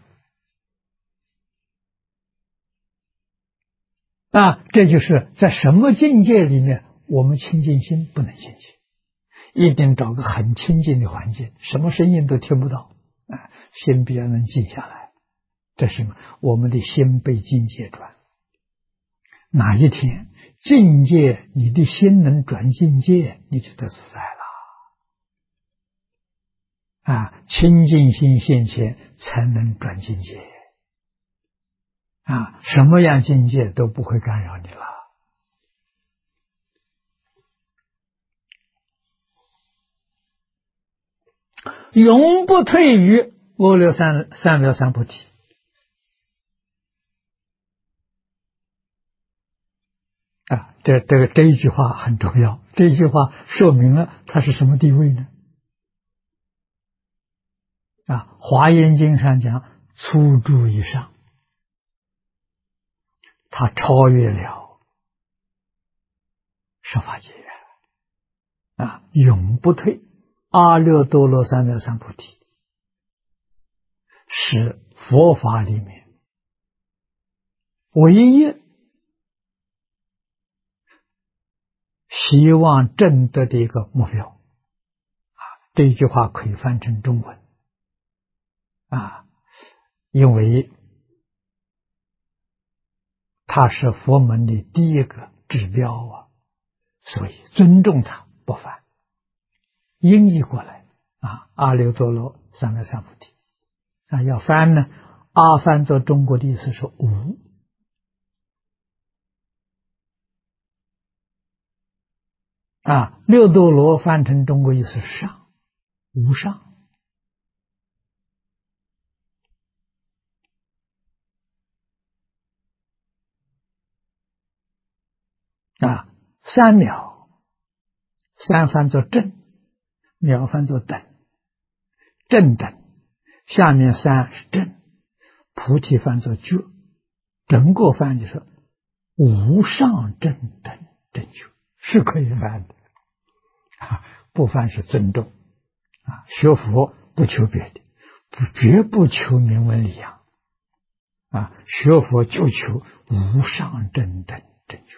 A: 这就是在什么境界里面我们清净心不能清净，一定找个很清净的环境，什么声音都听不到心比较能静下来，这是什么？我们的心被境界转。哪一天境界你的心能转境界，你就得自在了清净心现前才能转境界什么样境界都不会干扰你了。永不退于阿耨三藐三菩提这一句话很重要，这一句话说明了它是什么地位呢？华严经上讲初住以上，它超越了十法界永不退。阿耨多罗三藐三菩提是佛法里面唯一希望证得的一个目标。这一句话可以翻成中文因为它是佛门的第一个指标所以尊重它不翻。音译过来阿耨多罗三藐三菩提要翻呢，阿翻做中国的意思是无六度罗翻成中国意思是上，无上。三藐，三翻作正，藐翻作等，正等，下面三是正，菩提翻作觉，整个翻就是无上正等正觉，是可以翻的不翻是尊重学佛不求别的，绝不求名闻利养学佛就求无上正等正觉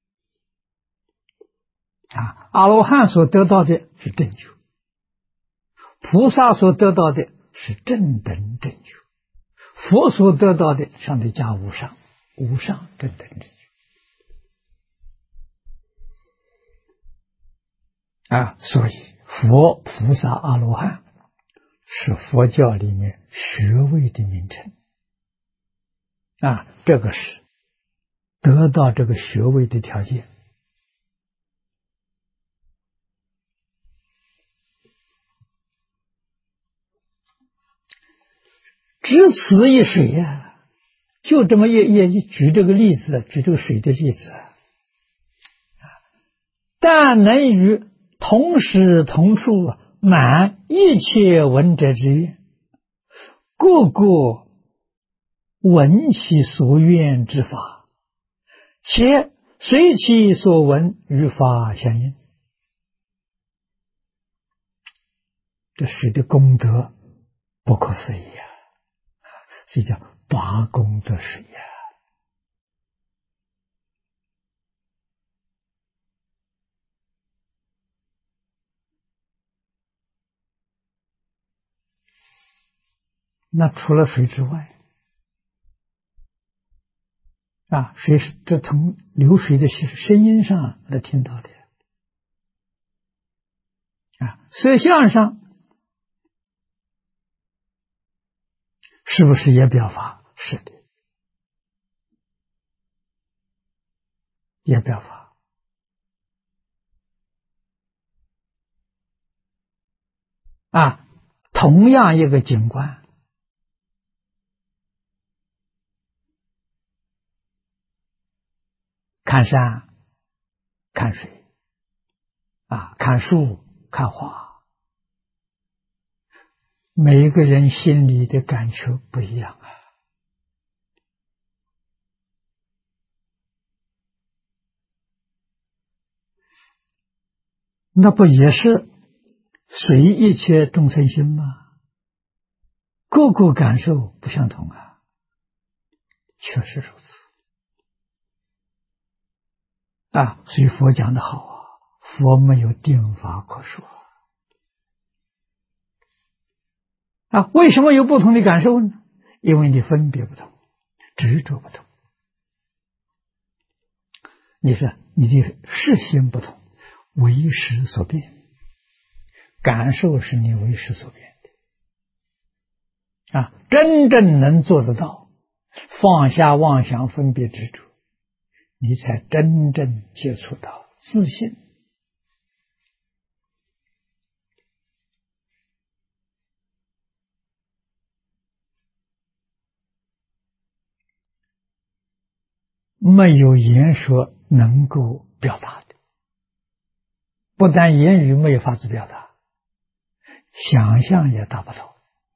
A: 阿罗汉所得到的是正觉，菩萨所得到的是正等正觉，佛所得到的上头加无上，无上正等正觉所以佛、菩萨、阿罗汉是佛教里面学位的名称这个是得到这个学位的条件。只此一水就这么一举这个例子，举这个水的例子但能与同时同处满一切闻者之愿，个个闻其所愿之法，且随其所闻与法相应。这水的功德不可思议所以叫八功德水那除了水之外水是这从流水的声音上来听到的色相上是不是也表法？是的，也表法同样一个景观看山看水看树看花，每一个人心里的感受不一样那不也是随一切众生心吗？个个感受不相同确实如此所以佛讲的好佛没有定法可说为什么有不同的感受呢？因为你分别不同，执着不同，你的识心不同，为识所变，感受是你为识所变的真正能做得到放下妄想分别执着，你才真正接触到自信。没有言说能够表达的，不但言语没有法子表达，想象也达不到，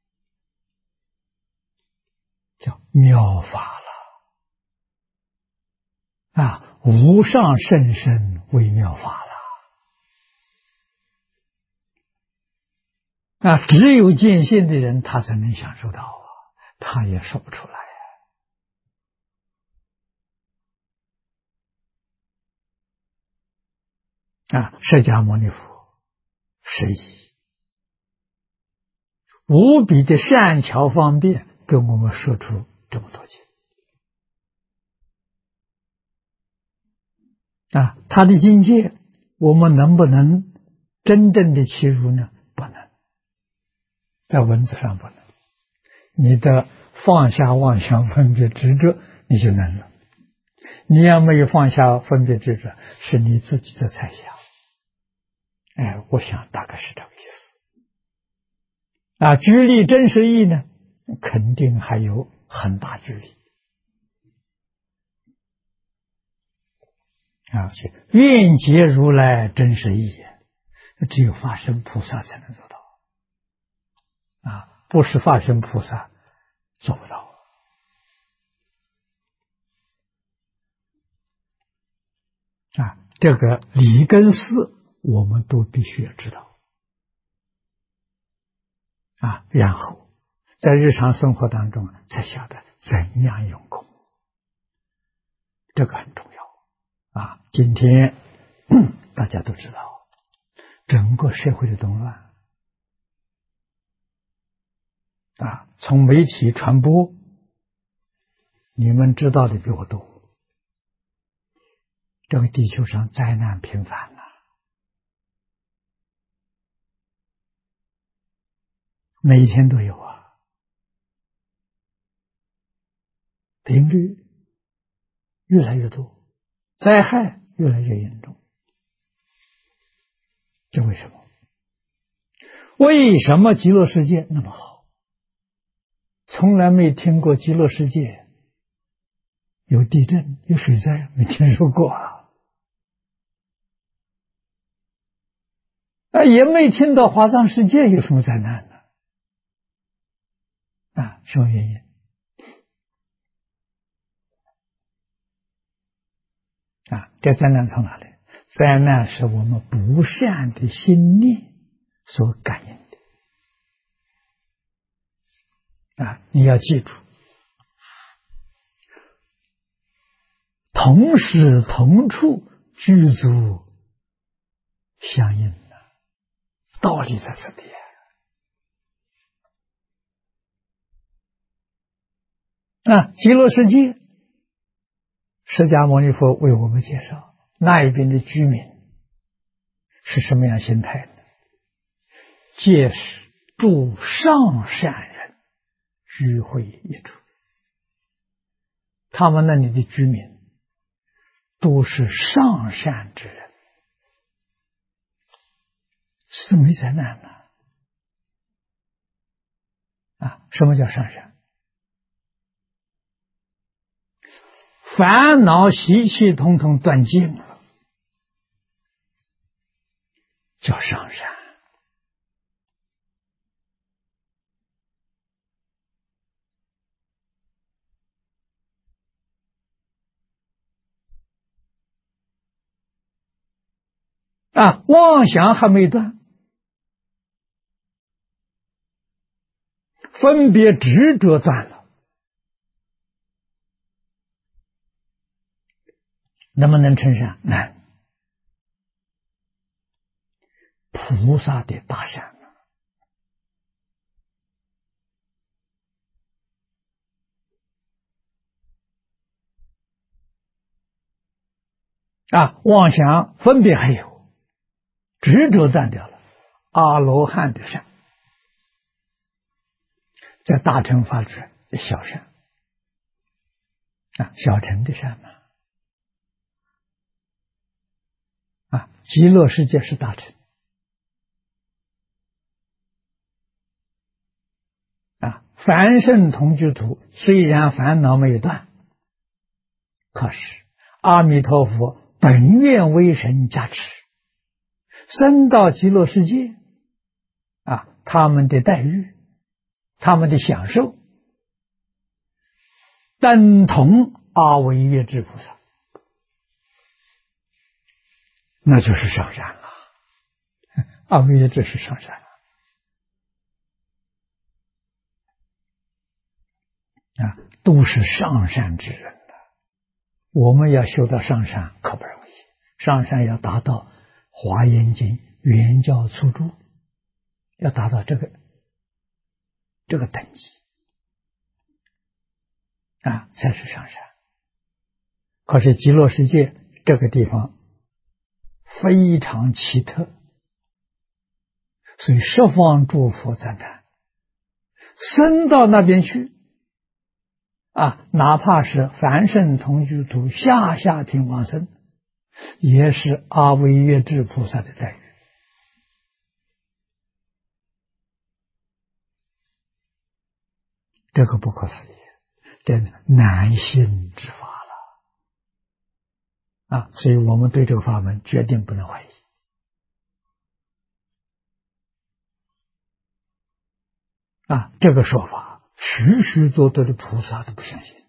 A: 叫妙法了无上甚深微妙法了只有见性的人他才能享受到他也说不出来释迦牟尼佛是以无比的善巧方便，跟我们说出这么多经。他的境界，我们能不能真正的契入呢？不能，在文字上不能。你的放下妄想分别执着，你就能了。你要没有放下分别执着，是你自己的猜想。我想大概是这个意思。距离真实义呢，肯定还有很大距离。愿解如来真实义，只有法身菩萨才能做到。不是法身菩萨做不到。这个理跟事我们都必须要知道。然后在日常生活当中才晓得怎样用功，这个很重要。今天大家都知道，整个社会的动乱，从媒体传播，你们知道的比我多。这个地球上灾难频繁了，每一天都有频率越来越多，灾害越来越严重。这为什么？为什么极乐世界那么好？从来没听过极乐世界有地震有水灾，没听说过也没听到华藏世界有什么灾难呢？什么原因？这灾难从哪里？灾难是我们不善的心念所感应的。你要记住，同时同处具足相应的道理在此地。极乐世界，释迦牟尼佛为我们介绍，那一边的居民是什么样心态呢？皆是诸上善人聚会一处。他们那里的居民都是上善之人，是没灾难的。什么叫上善？烦恼习气统统断尽了，叫上善。妄想还没断，分别执着断了，能不能成善？难。菩萨的大善妄想分别还有，执着断掉了，阿罗汉的善，在大乘法执的小善，小乘的善极乐世界是大乘。凡圣同居土虽然烦恼没有断，可是阿弥陀佛本愿威神加持，升到极乐世界他们的待遇，他们的享受等同阿惟越致菩萨，那就是上善了。阿惟越致是上善了。都是上善之人的，我们要修到上善可不容易。上善要达到华严经原教初住，要达到这个等级啊，才是上善。可是极乐世界这个地方非常奇特，所以十方诸佛赞叹，升到那边去啊，哪怕是凡圣同居土下品往生，也是阿惟越致菩萨的待遇。这个不可思议，这难信之法了啊！所以我们对这个法门决定不能怀疑啊！这个说法，许许多多的菩萨都不相信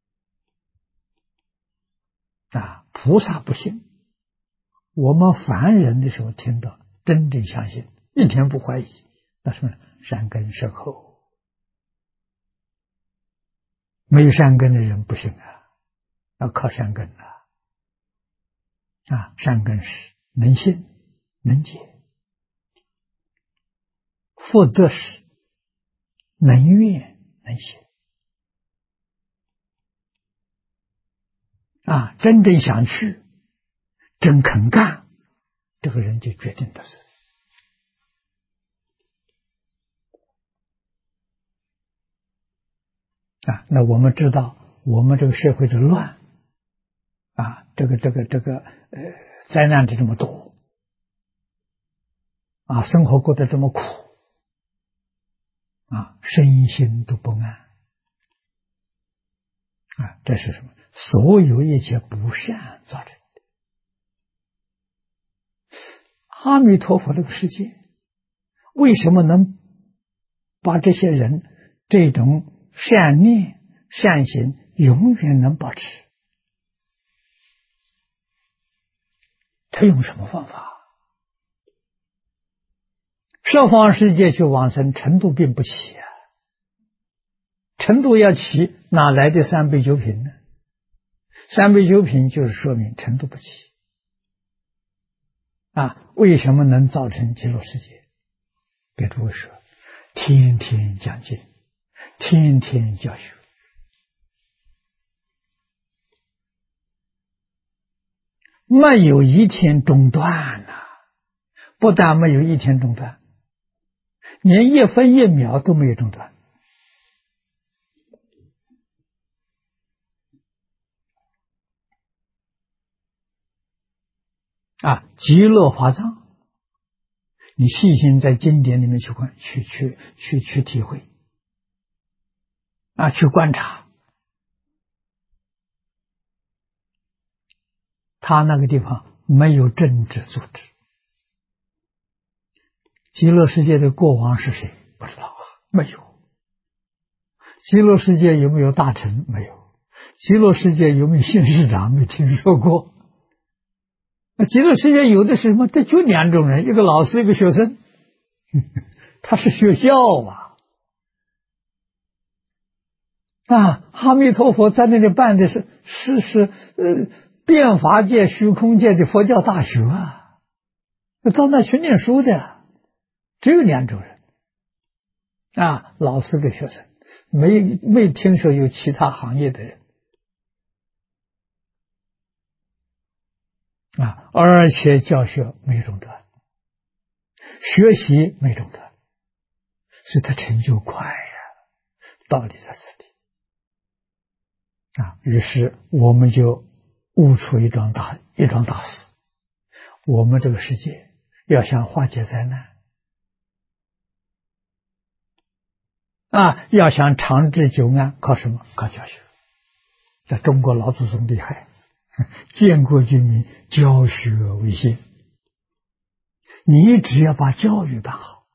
A: 啊！菩萨不信，我们凡人的时候听到，真正相信，一点不怀疑，那什么善根深厚。没有善根的人不行啊，要靠善根啊！善根是能信能解，福德是能愿能行啊！真正想去，真肯干，这个人就决定得是啊！那我们知道，我们这个社会的乱啊，灾难的这么多啊，生活过得这么苦啊，身心都不安啊，这是什么？所有一切不善造成的。阿弥陀佛这个世界，为什么能把这些人这种善念、善行永远能保持？他用什么方法？十方世界去往生程度并不起啊，程度要起，哪来的三倍九品呢？三倍九品就是说明程度不起啊。为什么能造成极乐世界？给诸位说，天天讲经，天天教学，没有一天中断呐！不但没有一天中断，连一分一秒都没有中断啊！极乐华藏，你细心在经典里面去体会啊，去观察，他那个地方没有政治组织。极乐世界的国王是谁？不知道啊，没有。极乐世界有没有大臣？没有。极乐世界有没有县市长？没听说过。极乐世界有的是什么？这就两种人，一个老师，一个学生。他是学校阿弥陀佛在那里办的是变法界、虚空界的佛教大学啊，到那去念书的，只有两种人老师跟学生，没听说有其他行业的人而且教学没中断，学习没中断，所以他成就快道理在此地于是我们就悟出一桩大事，我们这个世界要想化解灾难要想长治久安，靠什么？靠教学。在中国老祖宗厉害，建国军民教学为先，你只要把教育办好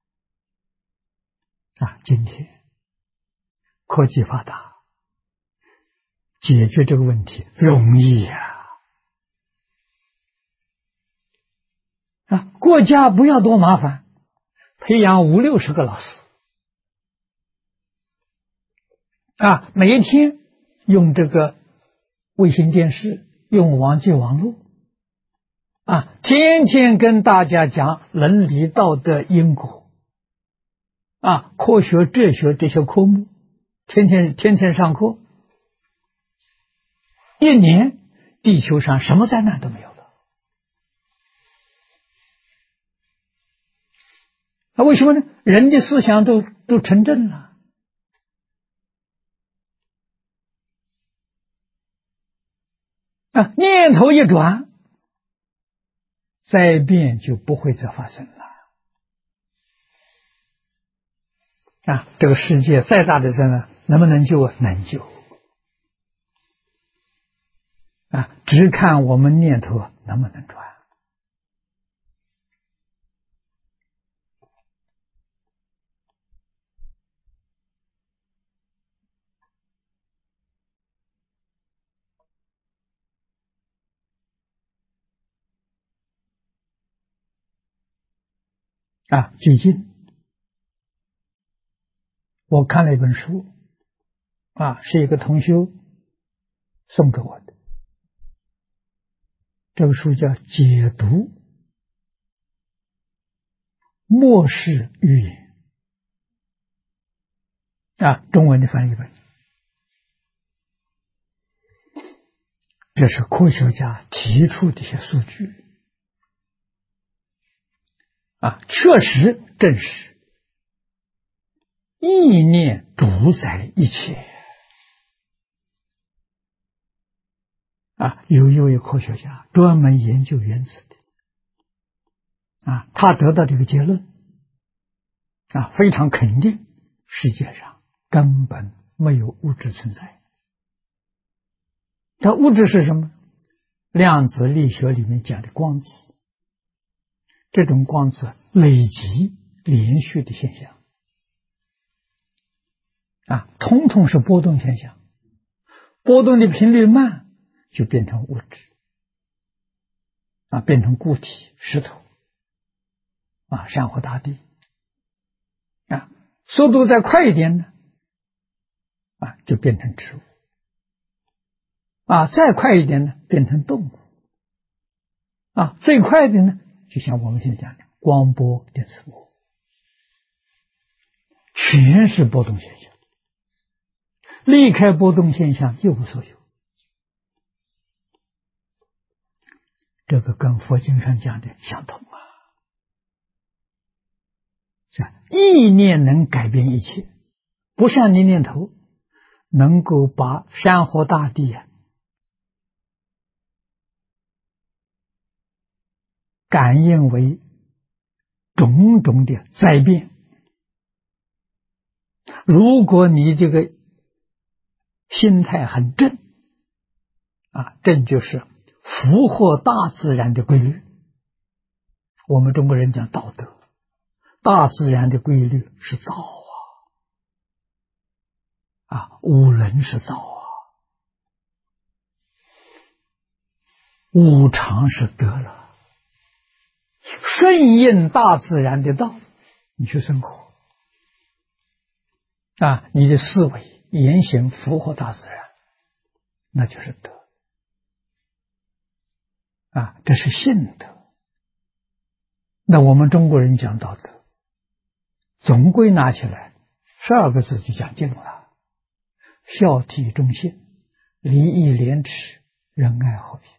A: 今天科技发达，解决这个问题容易国家不要多麻烦，培养50、60个老师每一天用这个卫星电视，用网际网络天天跟大家讲伦理道德因果科学哲学这些科目，天天上课，一年地球上什么灾难都没有了。为什么呢？人的思想都成正了。念头一转，灾变就不会再发生了。这个世界再大的灾难能不能救？能救。只看我们念头能不能转。最近我看了一本书，是一个同修送给我的。这个书叫《解读末世预言》，中文的翻译本。这是科学家提出的一些数据，确实证实意念主宰一切。有一位科学家专门研究原子的，他得到这个结论，非常肯定世界上根本没有物质存在。这物质是什么？量子力学里面讲的光子，这种光子累积连续的现象，统统是波动现象，波动的频率慢就变成物质，变成固体石头，山河大地，速度再快一点呢，就变成植物，再快一点呢，变成动物，最快的呢，就像我们现在讲的光波电磁波，全是波动现象，离开波动现象一无所有。这个跟佛经上讲的相同意念能改变一切，不像你念头能够把山河大地感应为种种的灾变。如果你这个心态很正，正就是符合大自然的规律。我们中国人讲道德，大自然的规律是道无人是道无常是德了。顺应大自然的道，你去生活，你的思维言行符合大自然，那就是德这是信德。那我们中国人讲道德，总归拿起来12个字就讲尽了：孝悌忠信，礼义廉耻，仁爱和平。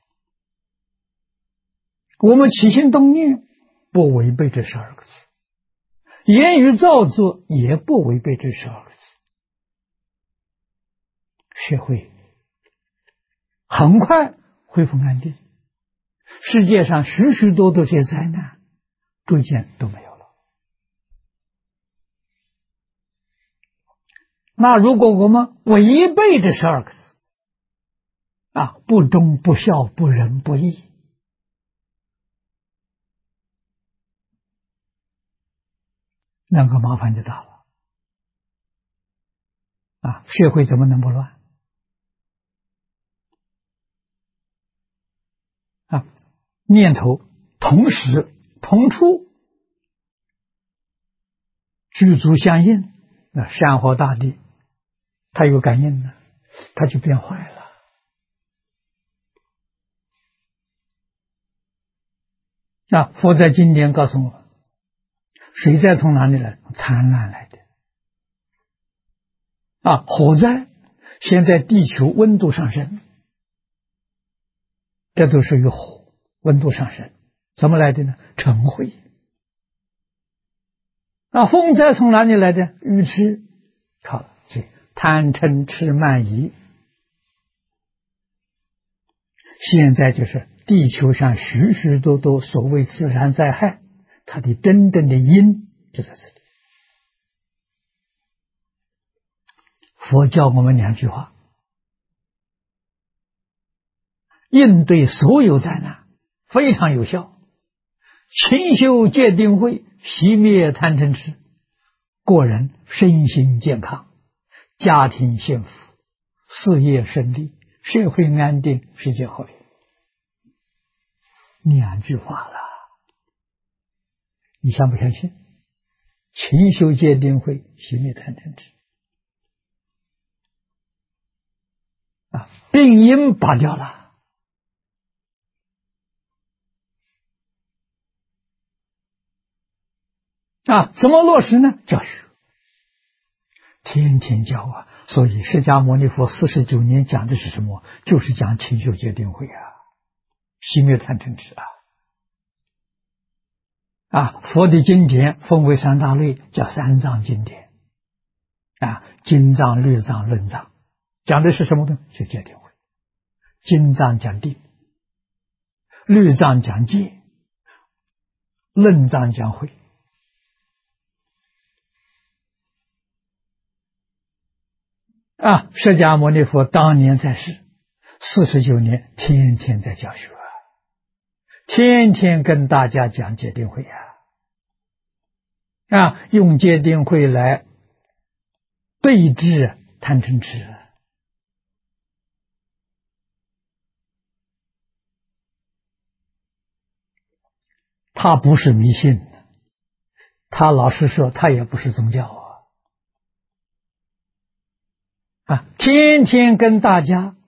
A: 我们起心动念不违背这12个字，言语造作也不违背这12个字，社会很快恢复安定，世界上许许多多些灾难逐渐都没有了。那如果我们违背这12个字不忠不孝不仁不义，那个麻烦就大了社会怎么能不乱念头同时同处具足相应，那山河大地它有感应呢，它就变坏了佛在经典告诉我，水灾从哪里来？贪婪来的。火灾，现在地球温度上升，这都是与火温度上升，怎么来的呢？尘秽。风灾从哪里来的？愚痴，靠这贪嗔痴慢疑。现在就是地球上许许多多所谓自然灾害，它的真正的因就在这里。佛教我们2句话，应对所有灾难非常有效。勤修戒定慧，熄灭贪嗔痴，个人身心健康，家庭幸福，事业顺利，社会安定，世界和平。2句话了，你相不相信？勤修戒定慧，熄灭贪嗔痴，病因拔掉了。怎么落实呢？教学，天天教所以释迦牟尼佛49年讲的是什么？就是讲勤修戒定慧熄灭贪嗔痴佛的经典分为3大类，叫3藏经典经藏、律藏、论藏，讲的是什么呢？就戒定慧。经藏讲定，律藏讲戒，论藏讲慧。释迦牟尼佛当年在世49年，天天在教学天天跟大家讲戒定慧用戒定慧来对治贪嗔痴。他不是迷信，他老实说，他也不是宗教天天跟大家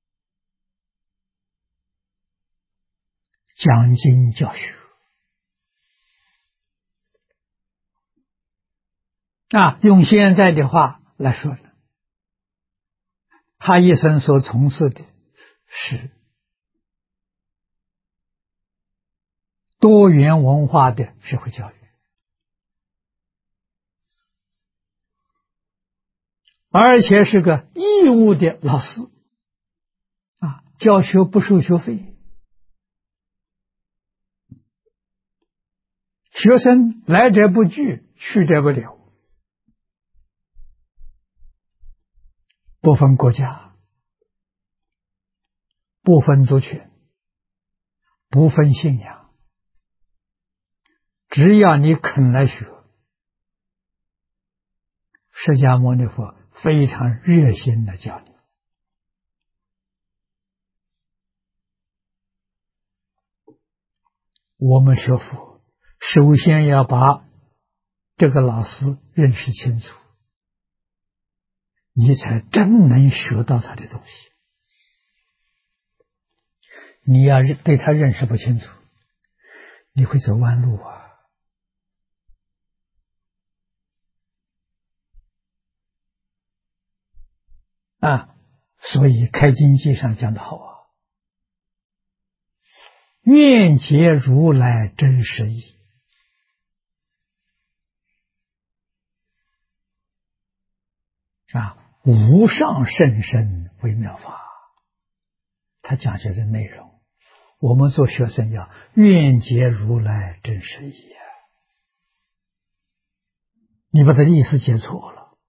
A: 讲经教学用现在的话来说呢，他一生所从事的是多元文化的社会教育，而且是个义务的老师教学不收学费，学生来者不拒，去者不留，不分国家，不分族群，不分信仰，只要你肯来学，释迦牟尼佛非常热心的教你。我们学佛首先要把这个老师认识清楚，你才真能学到他的东西。你要对他认识不清楚，你会走弯路所以开经记上讲得好愿解如来真实义。无上甚深微妙法，他讲解的内容，我们做学生要愿解如来真实义你把他的意思解错了，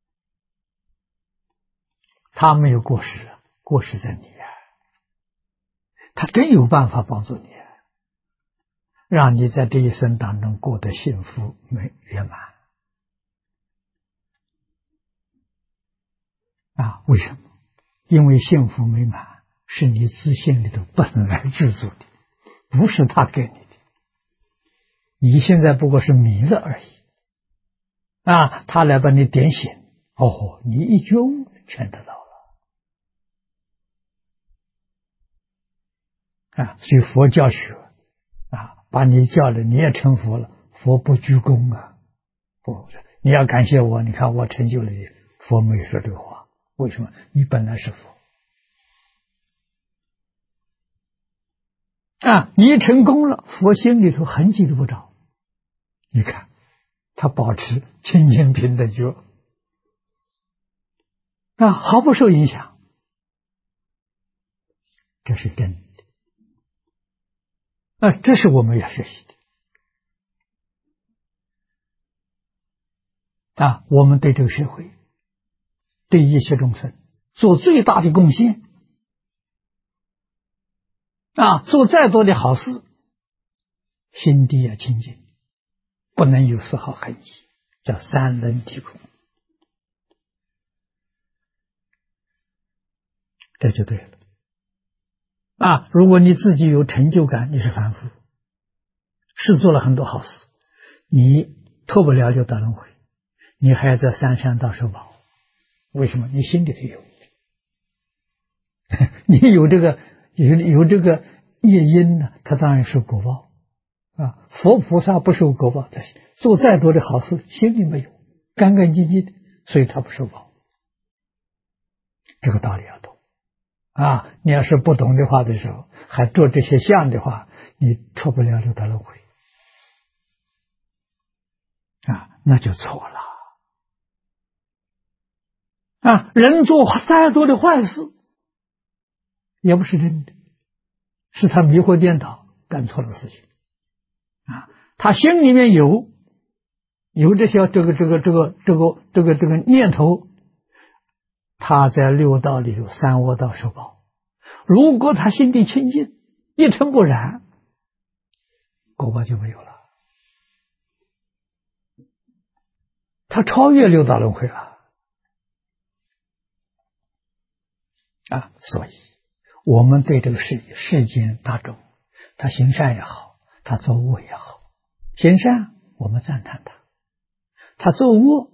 A: 他没有过失，过失在你他真有办法帮助你让你在这一生当中过得幸福圆满为什么？因为幸福美满是你自信里头本来具足的，不是他给你的，你现在不过是迷了而已他来把你点醒，你一觉悟全得到了所以佛教学把你叫了，你也成佛了，佛不鞠躬啊，不，你要感谢我，你看我成就了你，佛没说这个话，为什么？你本来是佛啊，你成功了，佛心里头痕迹都不着，你看他保持清净平等觉啊，毫不受影响，这是真的啊，这是我们要学习的啊，我们对这个社会，对一切众生做最大的贡献啊，做再多的好事，心地要清净，不能有丝毫痕迹，叫三轮体空，这就对了啊。如果你自己有成就感，你是凡夫，是做了很多好事，你脱不了六道轮回，你还在三山道受报，为什么？你心里头有，你有这个这个业因呢，他当然是果报啊。佛菩萨不受果报，他做再多的好事，心里没有，干干净净的，所以他不受报。这个道理要懂啊！你要是不懂的话的时候，还做这些相的话，你脱不了六道轮回啊，那就错了啊！人做再多的坏事，也不是真的，是他迷惑颠倒，干错了事情啊。他心里面有这些这个念头，他在六道里头三恶道受报。如果他心地清净，一尘不染，果报就没有了，他超越六道轮回了啊！所以我们对这个世间大众，他行善也好，他做恶也好，行善我们赞叹他，他做恶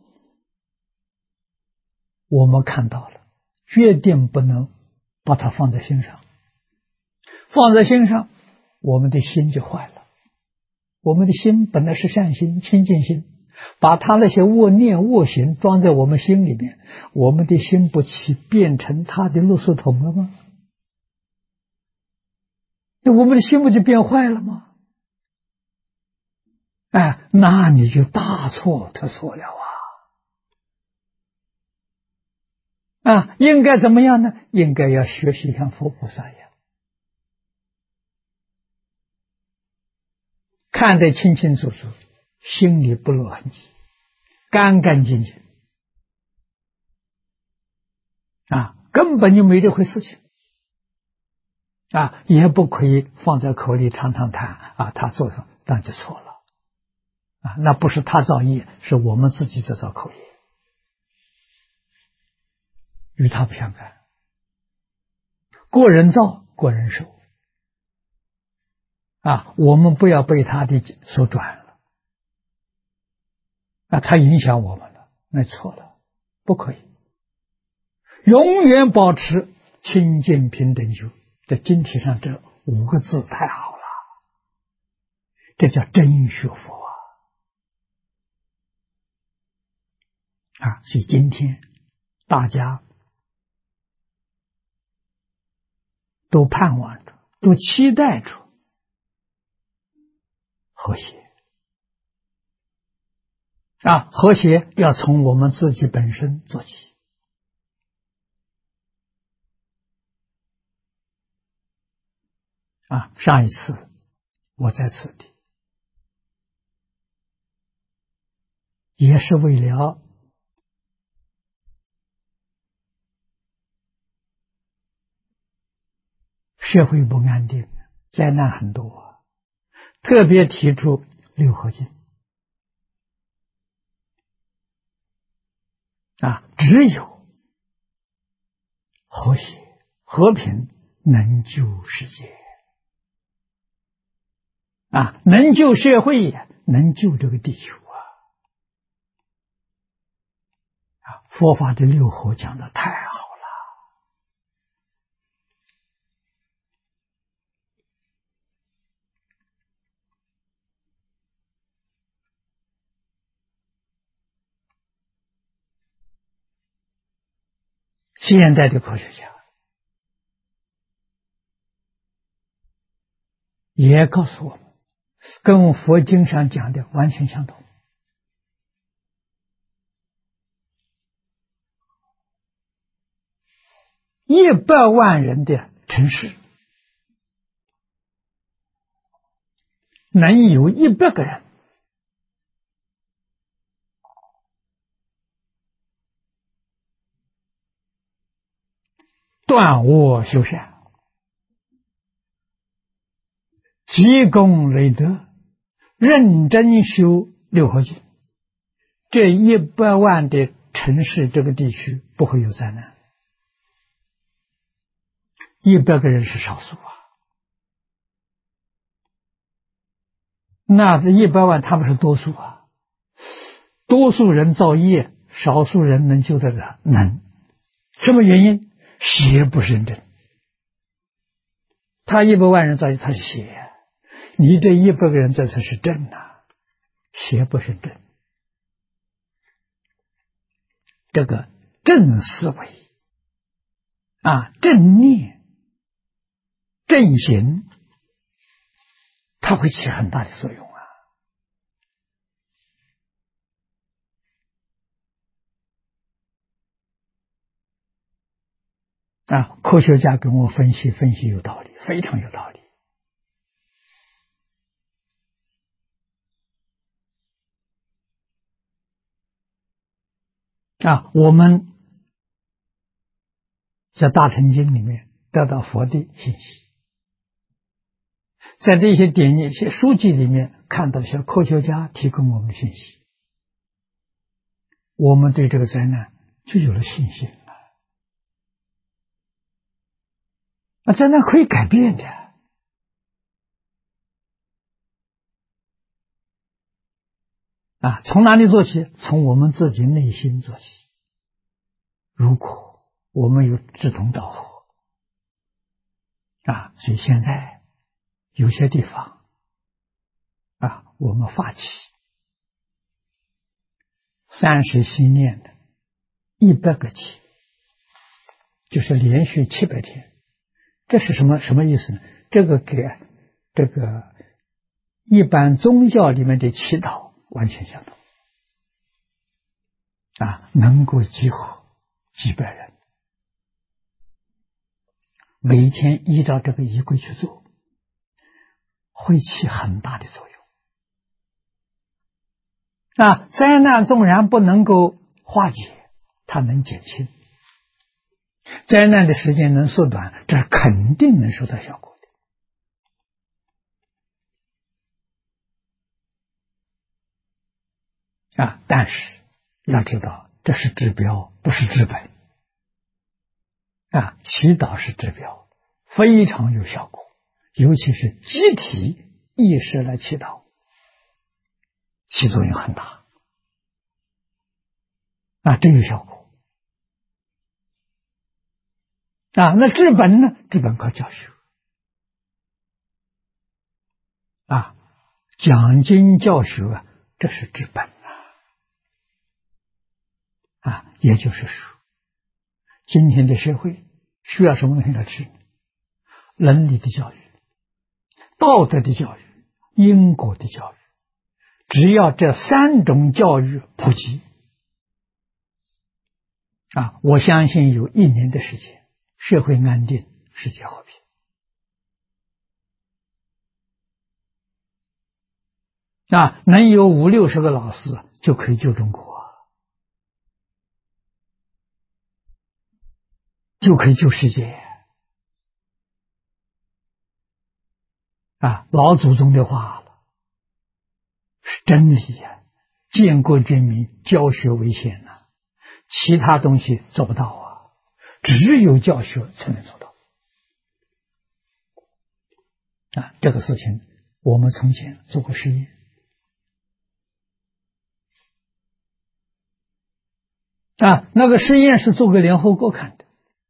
A: 我们看到了，决定不能把它放在心上，放在心上我们的心就坏了。我们的心本来是善心清净心，把他那些恶念恶行装在我们心里面，我们的心不起变成他的垃圾桶了吗？那我们的心不就变坏了吗？哎，那你就大错特错了啊！应该怎么样呢？应该要学习像佛菩萨一样，看得清清楚楚，心里不露痕迹，干干净净啊，根本就没这回事情啊，也不可以放在口里常常谈啊，他做什么那就错了啊，那不是他造业，是我们自己在造口业，与他不相干。过人造，过人受啊，我们不要被他的所转了啊，他影响我们了，那错了，不可以。永远保持清净平等觉，在经题上这5个字太好了，这叫真学佛啊！所以今天大家都盼望着，都期待着和谐啊！和谐要从我们自己本身做起啊！上一次我在此地也是为了社会不安定，灾难很多，特别提出六合敬啊，只有和谐和平能救世界啊，能救社会也能救这个地球啊！佛法的六合讲的太好了现代的科学家也告诉我们，跟佛经上讲的完全相同。100万人的城市，能有100个人断恶修善，积功累德，认真修六合敬，这100万的城市，这个地区不会有灾难。100个人是少数啊，那这100万他们是多数啊。多数人造业，少数人能救得了，能。什么原因？邪不胜正。他100万人造业，他是邪，你这100个人这才是正啊，邪不胜正。这个正思维正念正行，它会起很大的作用科学家跟我分析有道理，非常有道理我们在大乘经里面得到佛的信息，在这些典籍、一些书籍里面看到一些科学家提供我们的信息，我们对这个灾难就有了信心了。灾难可以改变的从哪里做起？从我们自己内心做起。如果我们有志同道合所以现在有些地方我们发起30系念的100个期，就是连续700天。这是什么意思呢？这个给这个一般宗教里面的祈祷完全相同能够集合几百人，每天依照这个仪规去做，会起很大的作用灾难纵然不能够化解，它能减轻，灾难的时间能缩短，这是肯定能收到效果的但是要知道，这是治标，不是治本祈祷是治标，非常有效果，尤其是集体意识来祈祷，起作用很大真有效果那治本呢？治本靠教学讲经教学这是治本也就是说，今天的社会需要什么东西来治？伦理的教育、道德的教育、因果的教育，只要这3种教育普及我相信有1年的时间，社会安定，世界和平能有50-60个老师就可以救中国就可以救世界老祖宗的话了，是真理建国军民，教学为先其他东西做不到只有教学才能做到这个事情我们从前做过实验那个实验是做给联合国看的，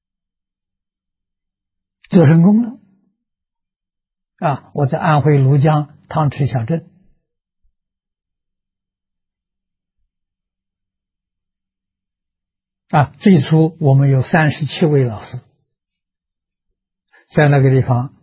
A: 做成功了我在安徽庐江汤池小镇最初我们有37位老师，在那个地方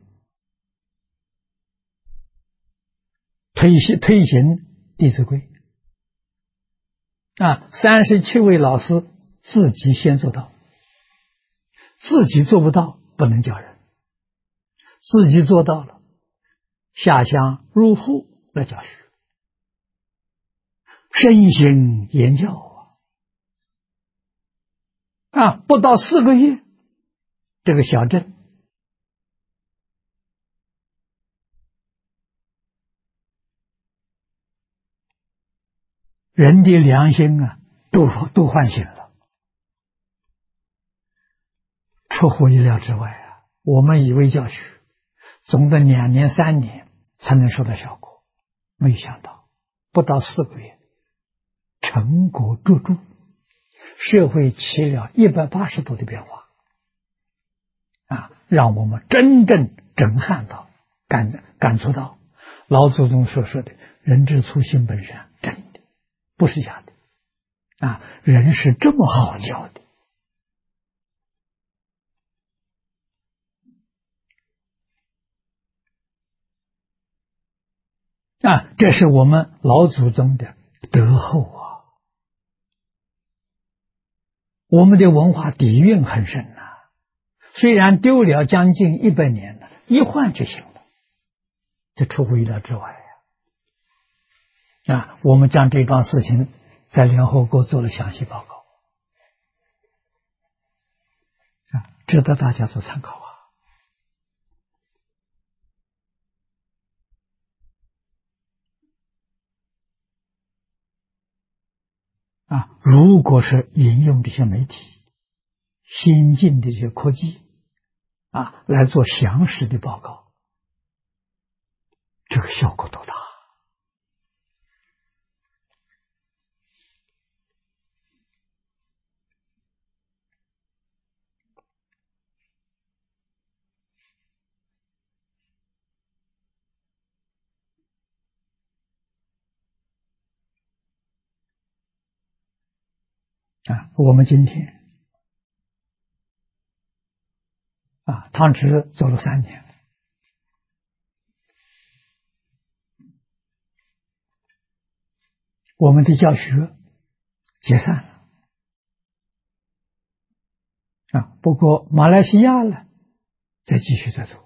A: 推行《弟子规》37位老师自己先做到，自己做不到不能教人，自己做到了，下乡入户来教学，身心言教不到4个月，这个小镇人的良心都唤醒了，出乎意料之外我们以为教学总得2年3年才能收到效果，没有想到不到4个月，成果卓著，社会起了180度的变化让我们真正震撼到感触到老祖宗所说的人之初性本善，真的不是假的人是这么好教的这是我们老祖宗的德厚我们的文化底蕴很深虽然丢了将近100年了，一换就行了，这出乎意料之外我们将这桩事情在联合国做了详细报告值得大家做参考如果是引用这些媒体先进的这些科技来做详实的报告，这个效果多大我们今天汤池走了3年，我们的教学解散了不过马来西亚呢再继续在走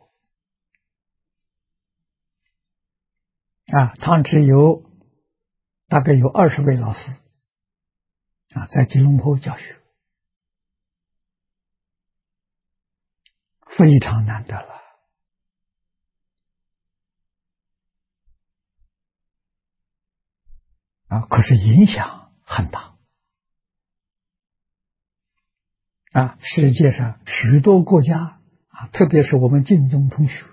A: 汤池大概有20位老师在吉隆坡教学，非常难得了可是影响很大世界上许多国家特别是我们晋中同学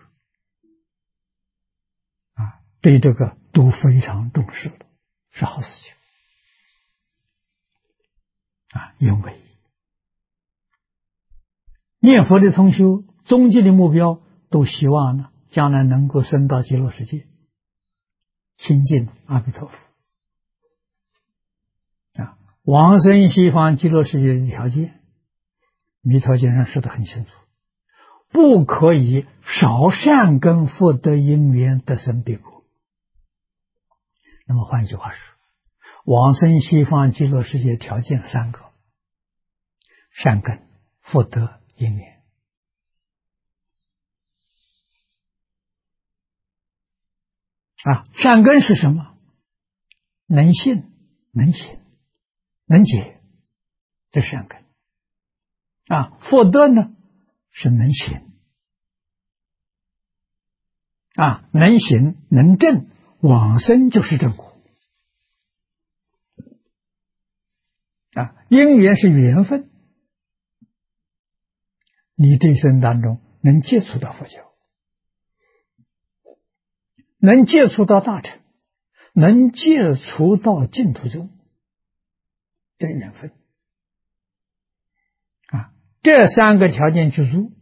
A: 对这个都非常重视的，是好事情因为念佛的同修终极的目标都希望呢将来能够升到极乐世界，亲近阿弥陀佛往生西方极乐世界的条件，弥陀经上说得很清楚，不可以少善根福德因缘得生彼国。那么换一句话说，往生西方极乐世界条件3个：善根、福德、因缘善根是什么？能信、能行、能解，这是善根福德呢是能行能行能证，往生就是正果因缘是缘分，你这一生当中能接触到佛教，能接触到大乘，能接触到净土宗，这个缘分这3个条件具足，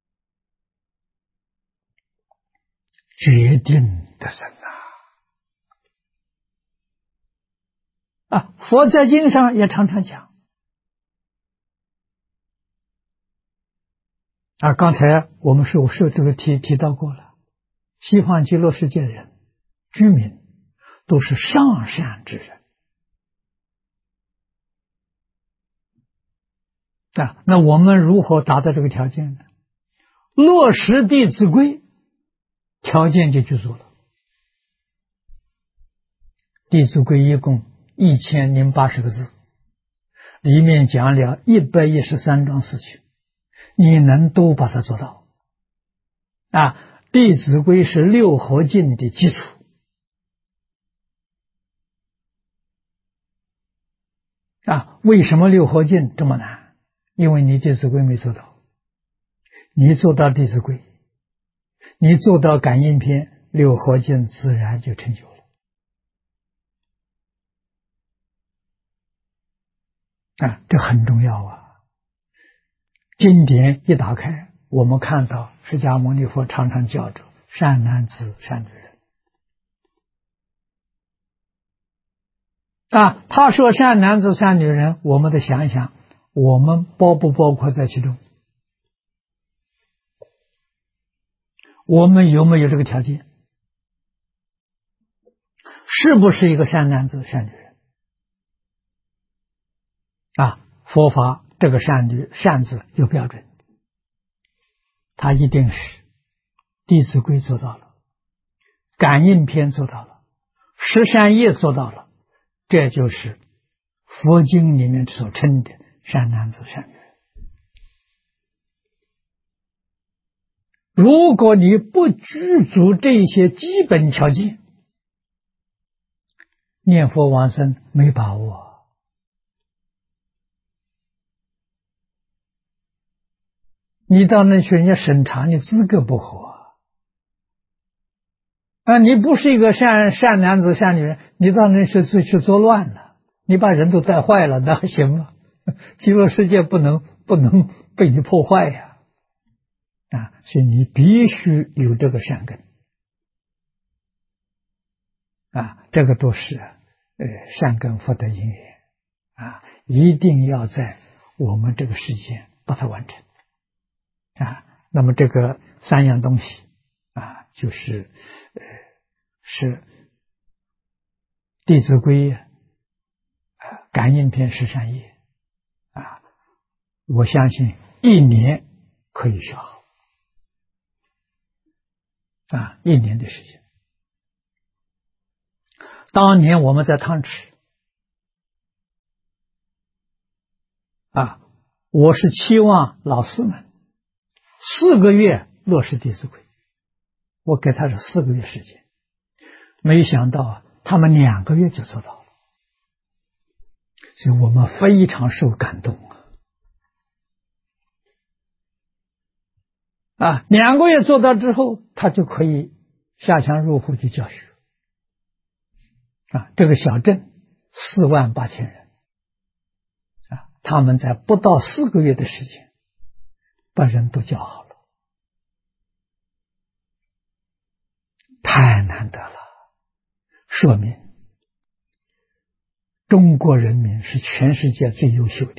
A: 决定得生佛在经上也常常讲， 刚才我们是这个提到过了，西方极乐世界的人居民都是上善之人那我们如何达到这个条件呢？落实《弟子规》，条件就具足了。《弟子规》一共1080个字，里面讲了113桩事情，你能都把它做到弟子规是六合敬的基础为什么六合敬这么难？因为你弟子规没做到，你做到弟子规，你做到感应篇，六合敬自然就成就了这很重要经典一打开，我们看到释迦牟尼佛常常叫着善男子善女人他说善男子善女人，我们得想一想，我们包不包括在其中？我们有没有这个条件？是不是一个善男子善女人佛法这个善字有标准，他一定是弟子规做到了，感应篇做到了，十善业做到了，这就是佛经里面所称的善男子善女人。如果你不具足这些基本条件，念佛往生没把握。你到那去人家审查你资格不合你不是一个善男子善女人，你到那去作乱了，你把人都带坏了，那还行吗？极乐世界不能被你破坏呀所以你必须有这个善根这个都是善根福德因缘一定要在我们这个世界把它完成那么这个三样东西就是是弟子规感应篇十善业我相信1年可以学好1年的时间。当年我们在汤池我是期望老师们4个月落实弟子规，我给他是4个月时间，没想到他们2个月就做到了，所以我们非常受感动2个月做到之后，他就可以下乡入户去教学这个小镇48000人他们在不到4个月的时间把人都教好了，太难得了，说明中国人民是全世界最优秀的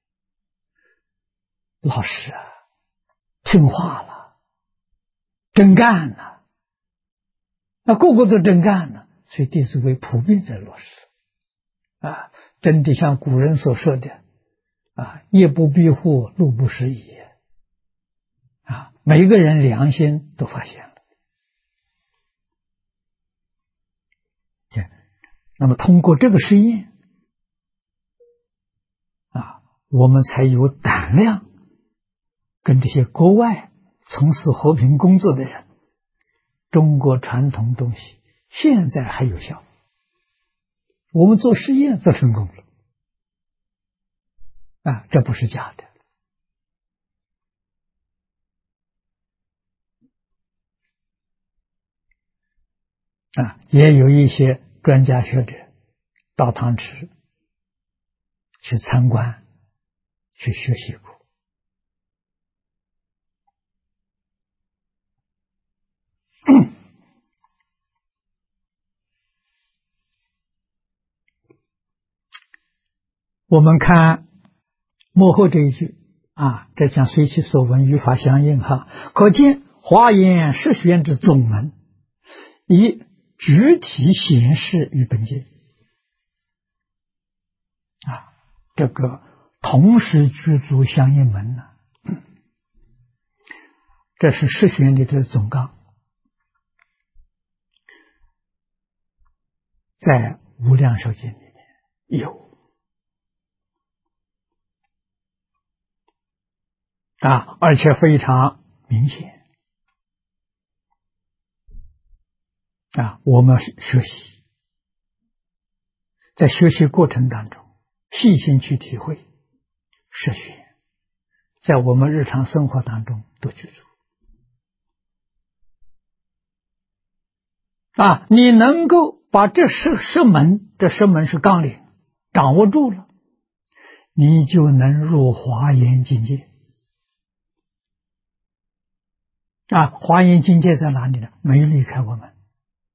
A: 老师听话了，真干了，个个都真干了，所以弟子规普遍在落实真的像古人所说的夜不闭户，路不拾遗每一个人良心都发现了那么通过这个实验我们才有胆量跟这些国外从事和平工作的人，中国传统东西现在还有效，我们做实验做成功了这不是假的也有一些专家学者到汤池去参观去学习过我们看幕后这一句这讲随其所闻，与法相应哈。可见华严十玄之宗门，以具体显示于本界这个同时具足相应门呢，这是十玄里的总纲，在无量寿经里面有而且非常明显我们学习，在学习过程当中细心去体会十玄，在我们日常生活当中都具足你能够把这十门是纲领掌握住了，你就能入华严境界华严境界在哪里呢？没离开我们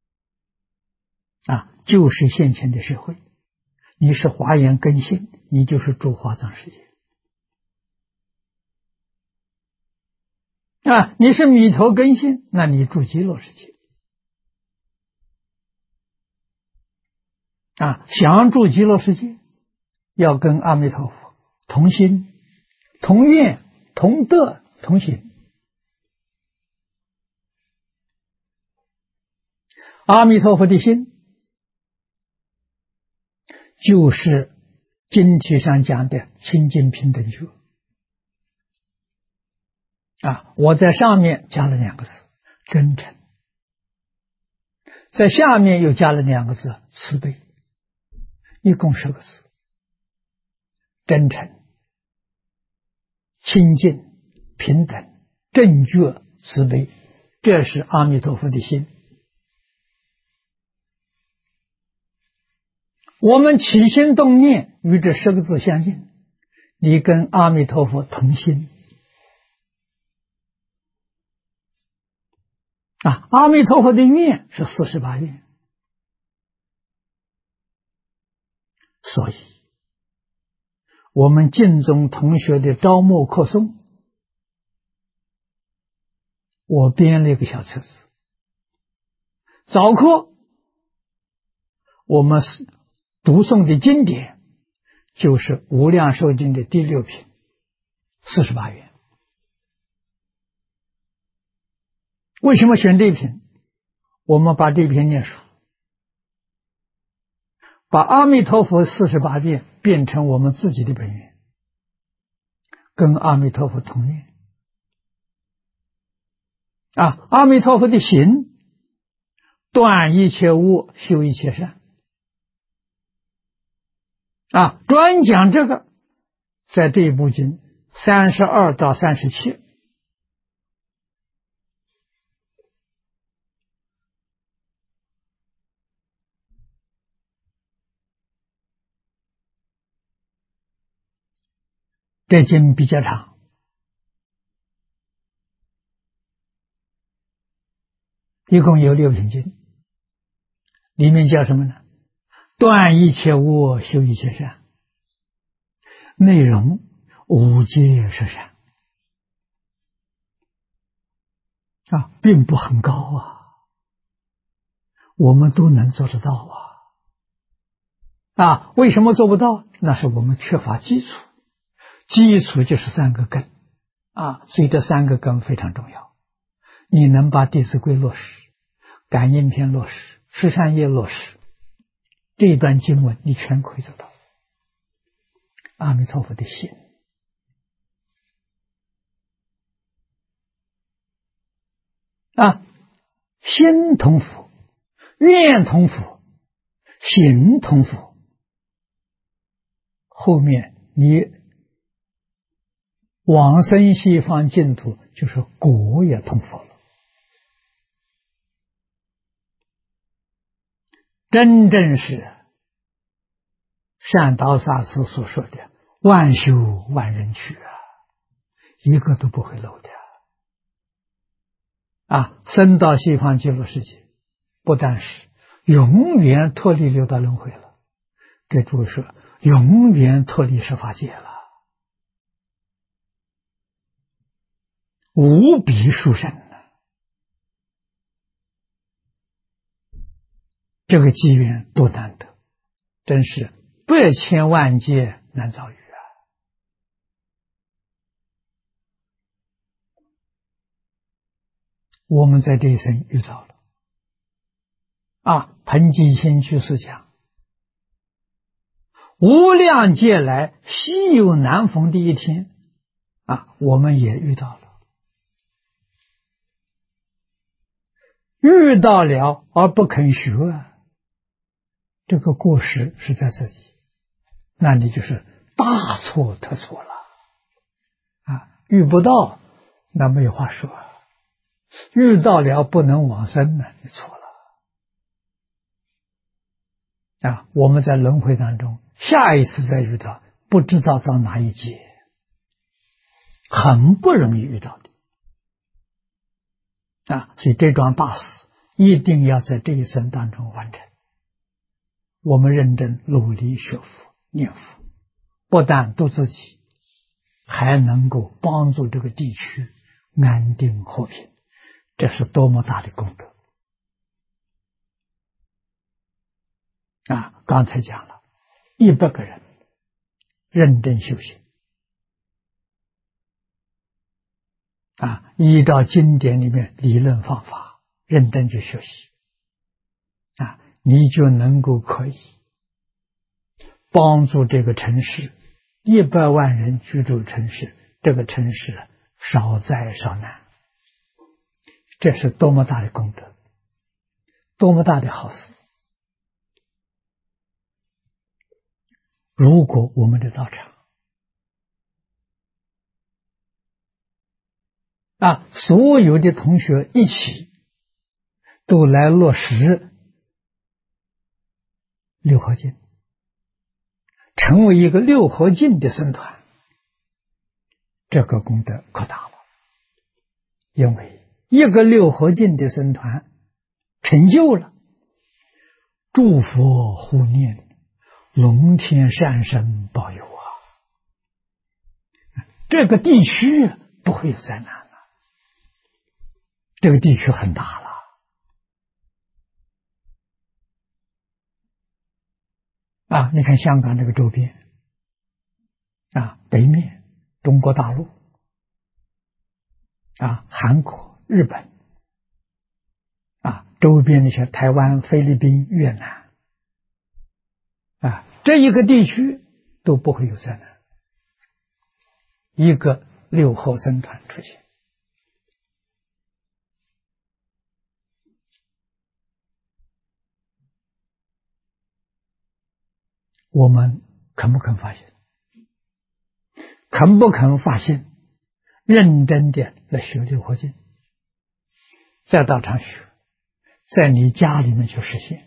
A: 就是现前的社会。你是华严根性，你就是住华藏世界你是弥陀根性，那你住极乐世界想住极乐世界，要跟阿弥陀佛同心、同愿、同德、同行。阿弥陀佛的心，就是经题上讲的清净平等觉我在上面加了2个字真诚，在下面又加了2个字慈悲，一共10个字，真诚、清净、平等、正觉、慈悲，这是阿弥陀佛的心。我们起心动念与这10个字相应，你跟阿弥陀佛同心阿弥陀佛的愿是48愿，所以我们净宗同学的招募课诵，我编了一个小册子，早课我们读诵的经典就是无量寿经的第6品48愿。为什么选这一品？我们把这一篇念熟，把阿弥陀佛48愿变成我们自己的本愿，跟阿弥陀佛同愿阿弥陀佛的行，断一切恶，修一切善专讲这个，在这一部经32到37。这经比较长，一共有6品经，里面叫什么呢？断一切恶，修一切善，内容5戒十善并不很高我们都能做得到为什么做不到？那是我们缺乏基础，基础就是3个根所以这3个根非常重要。你能把《弟子规》落实，感应篇落实，十善业落实，这一段经文你全可以做到。阿弥陀佛的心心同佛，愿同佛，行同佛，后面你往生西方净土就是果也同佛了。真正是善导法师所说的万修万人去一个都不会漏的升到西方极乐世界，不但是永远脱离六道轮回了，给诸位说永远脱离十法界了无比殊胜的，这个机缘多难得，真是百千万劫难遭遇啊！我们在这一生遇到了彭基新居士讲，无量劫来稀有难逢的一天我们也遇到了。遇到了而不肯学这个过失是在自己，那你就是大错特错了遇不到那没有话说，遇到了不能往生呢，你错了我们在轮回当中，下一次再遇到，不知道到哪一劫，很不容易遇到的所以这桩大事一定要在这一生当中完成。我们认真努力学佛念佛，不但度自己，还能够帮助这个地区安定和平，这是多么大的功德刚才讲了100个人认真修行依照经典里面理论方法认真去学习你就能够可以帮助这个城市100万人居住城市，这个城市少灾少难，这是多么大的功德，多么大的好事。如果我们的道场所有的同学一起都来落实六合敬，成为一个六合敬的僧团，这个功德可大了。因为一个六合敬的僧团成就了，诸佛护念，龙天善神保佑这个地区不会有灾难了，这个地区很大了你看香港这个周边北面中国大陆韩国、日本周边那些台湾、菲律宾、越南这一个地区都不会有灾难，一个六合僧团出现。我们肯不肯发现？肯不肯发现？认真的来学六合敬，在道场学，在你家里面去实现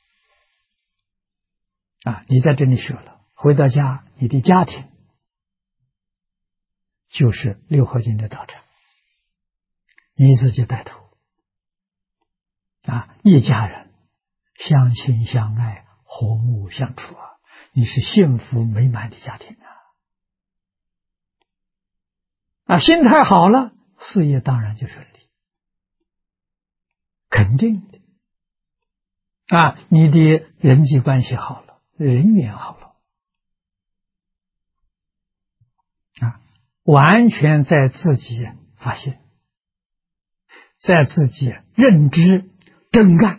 A: 你在这里学了，回到家你的家庭就是六合敬的道场，你自己带头一家人相亲相爱，和睦相处你是幸福美满的家庭心态好了，事业当然就顺利，肯定的你的人际关系好了，人缘好了完全在自己发现，在自己认知真干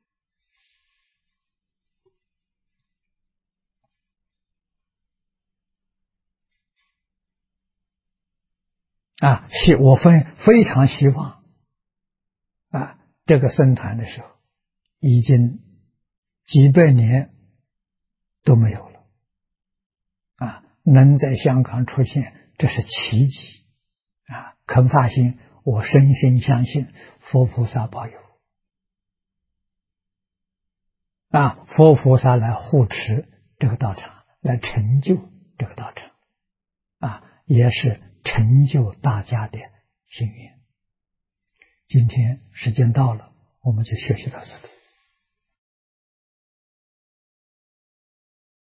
A: 我非常希望这个僧团的时候已经几百年都没有了能在香港出现，这是奇迹肯发心，我深深相信佛菩萨保佑佛菩萨来护持这个道场，来成就这个道场也是成就大家的心愿。今天时间到了，我们就学习到此地。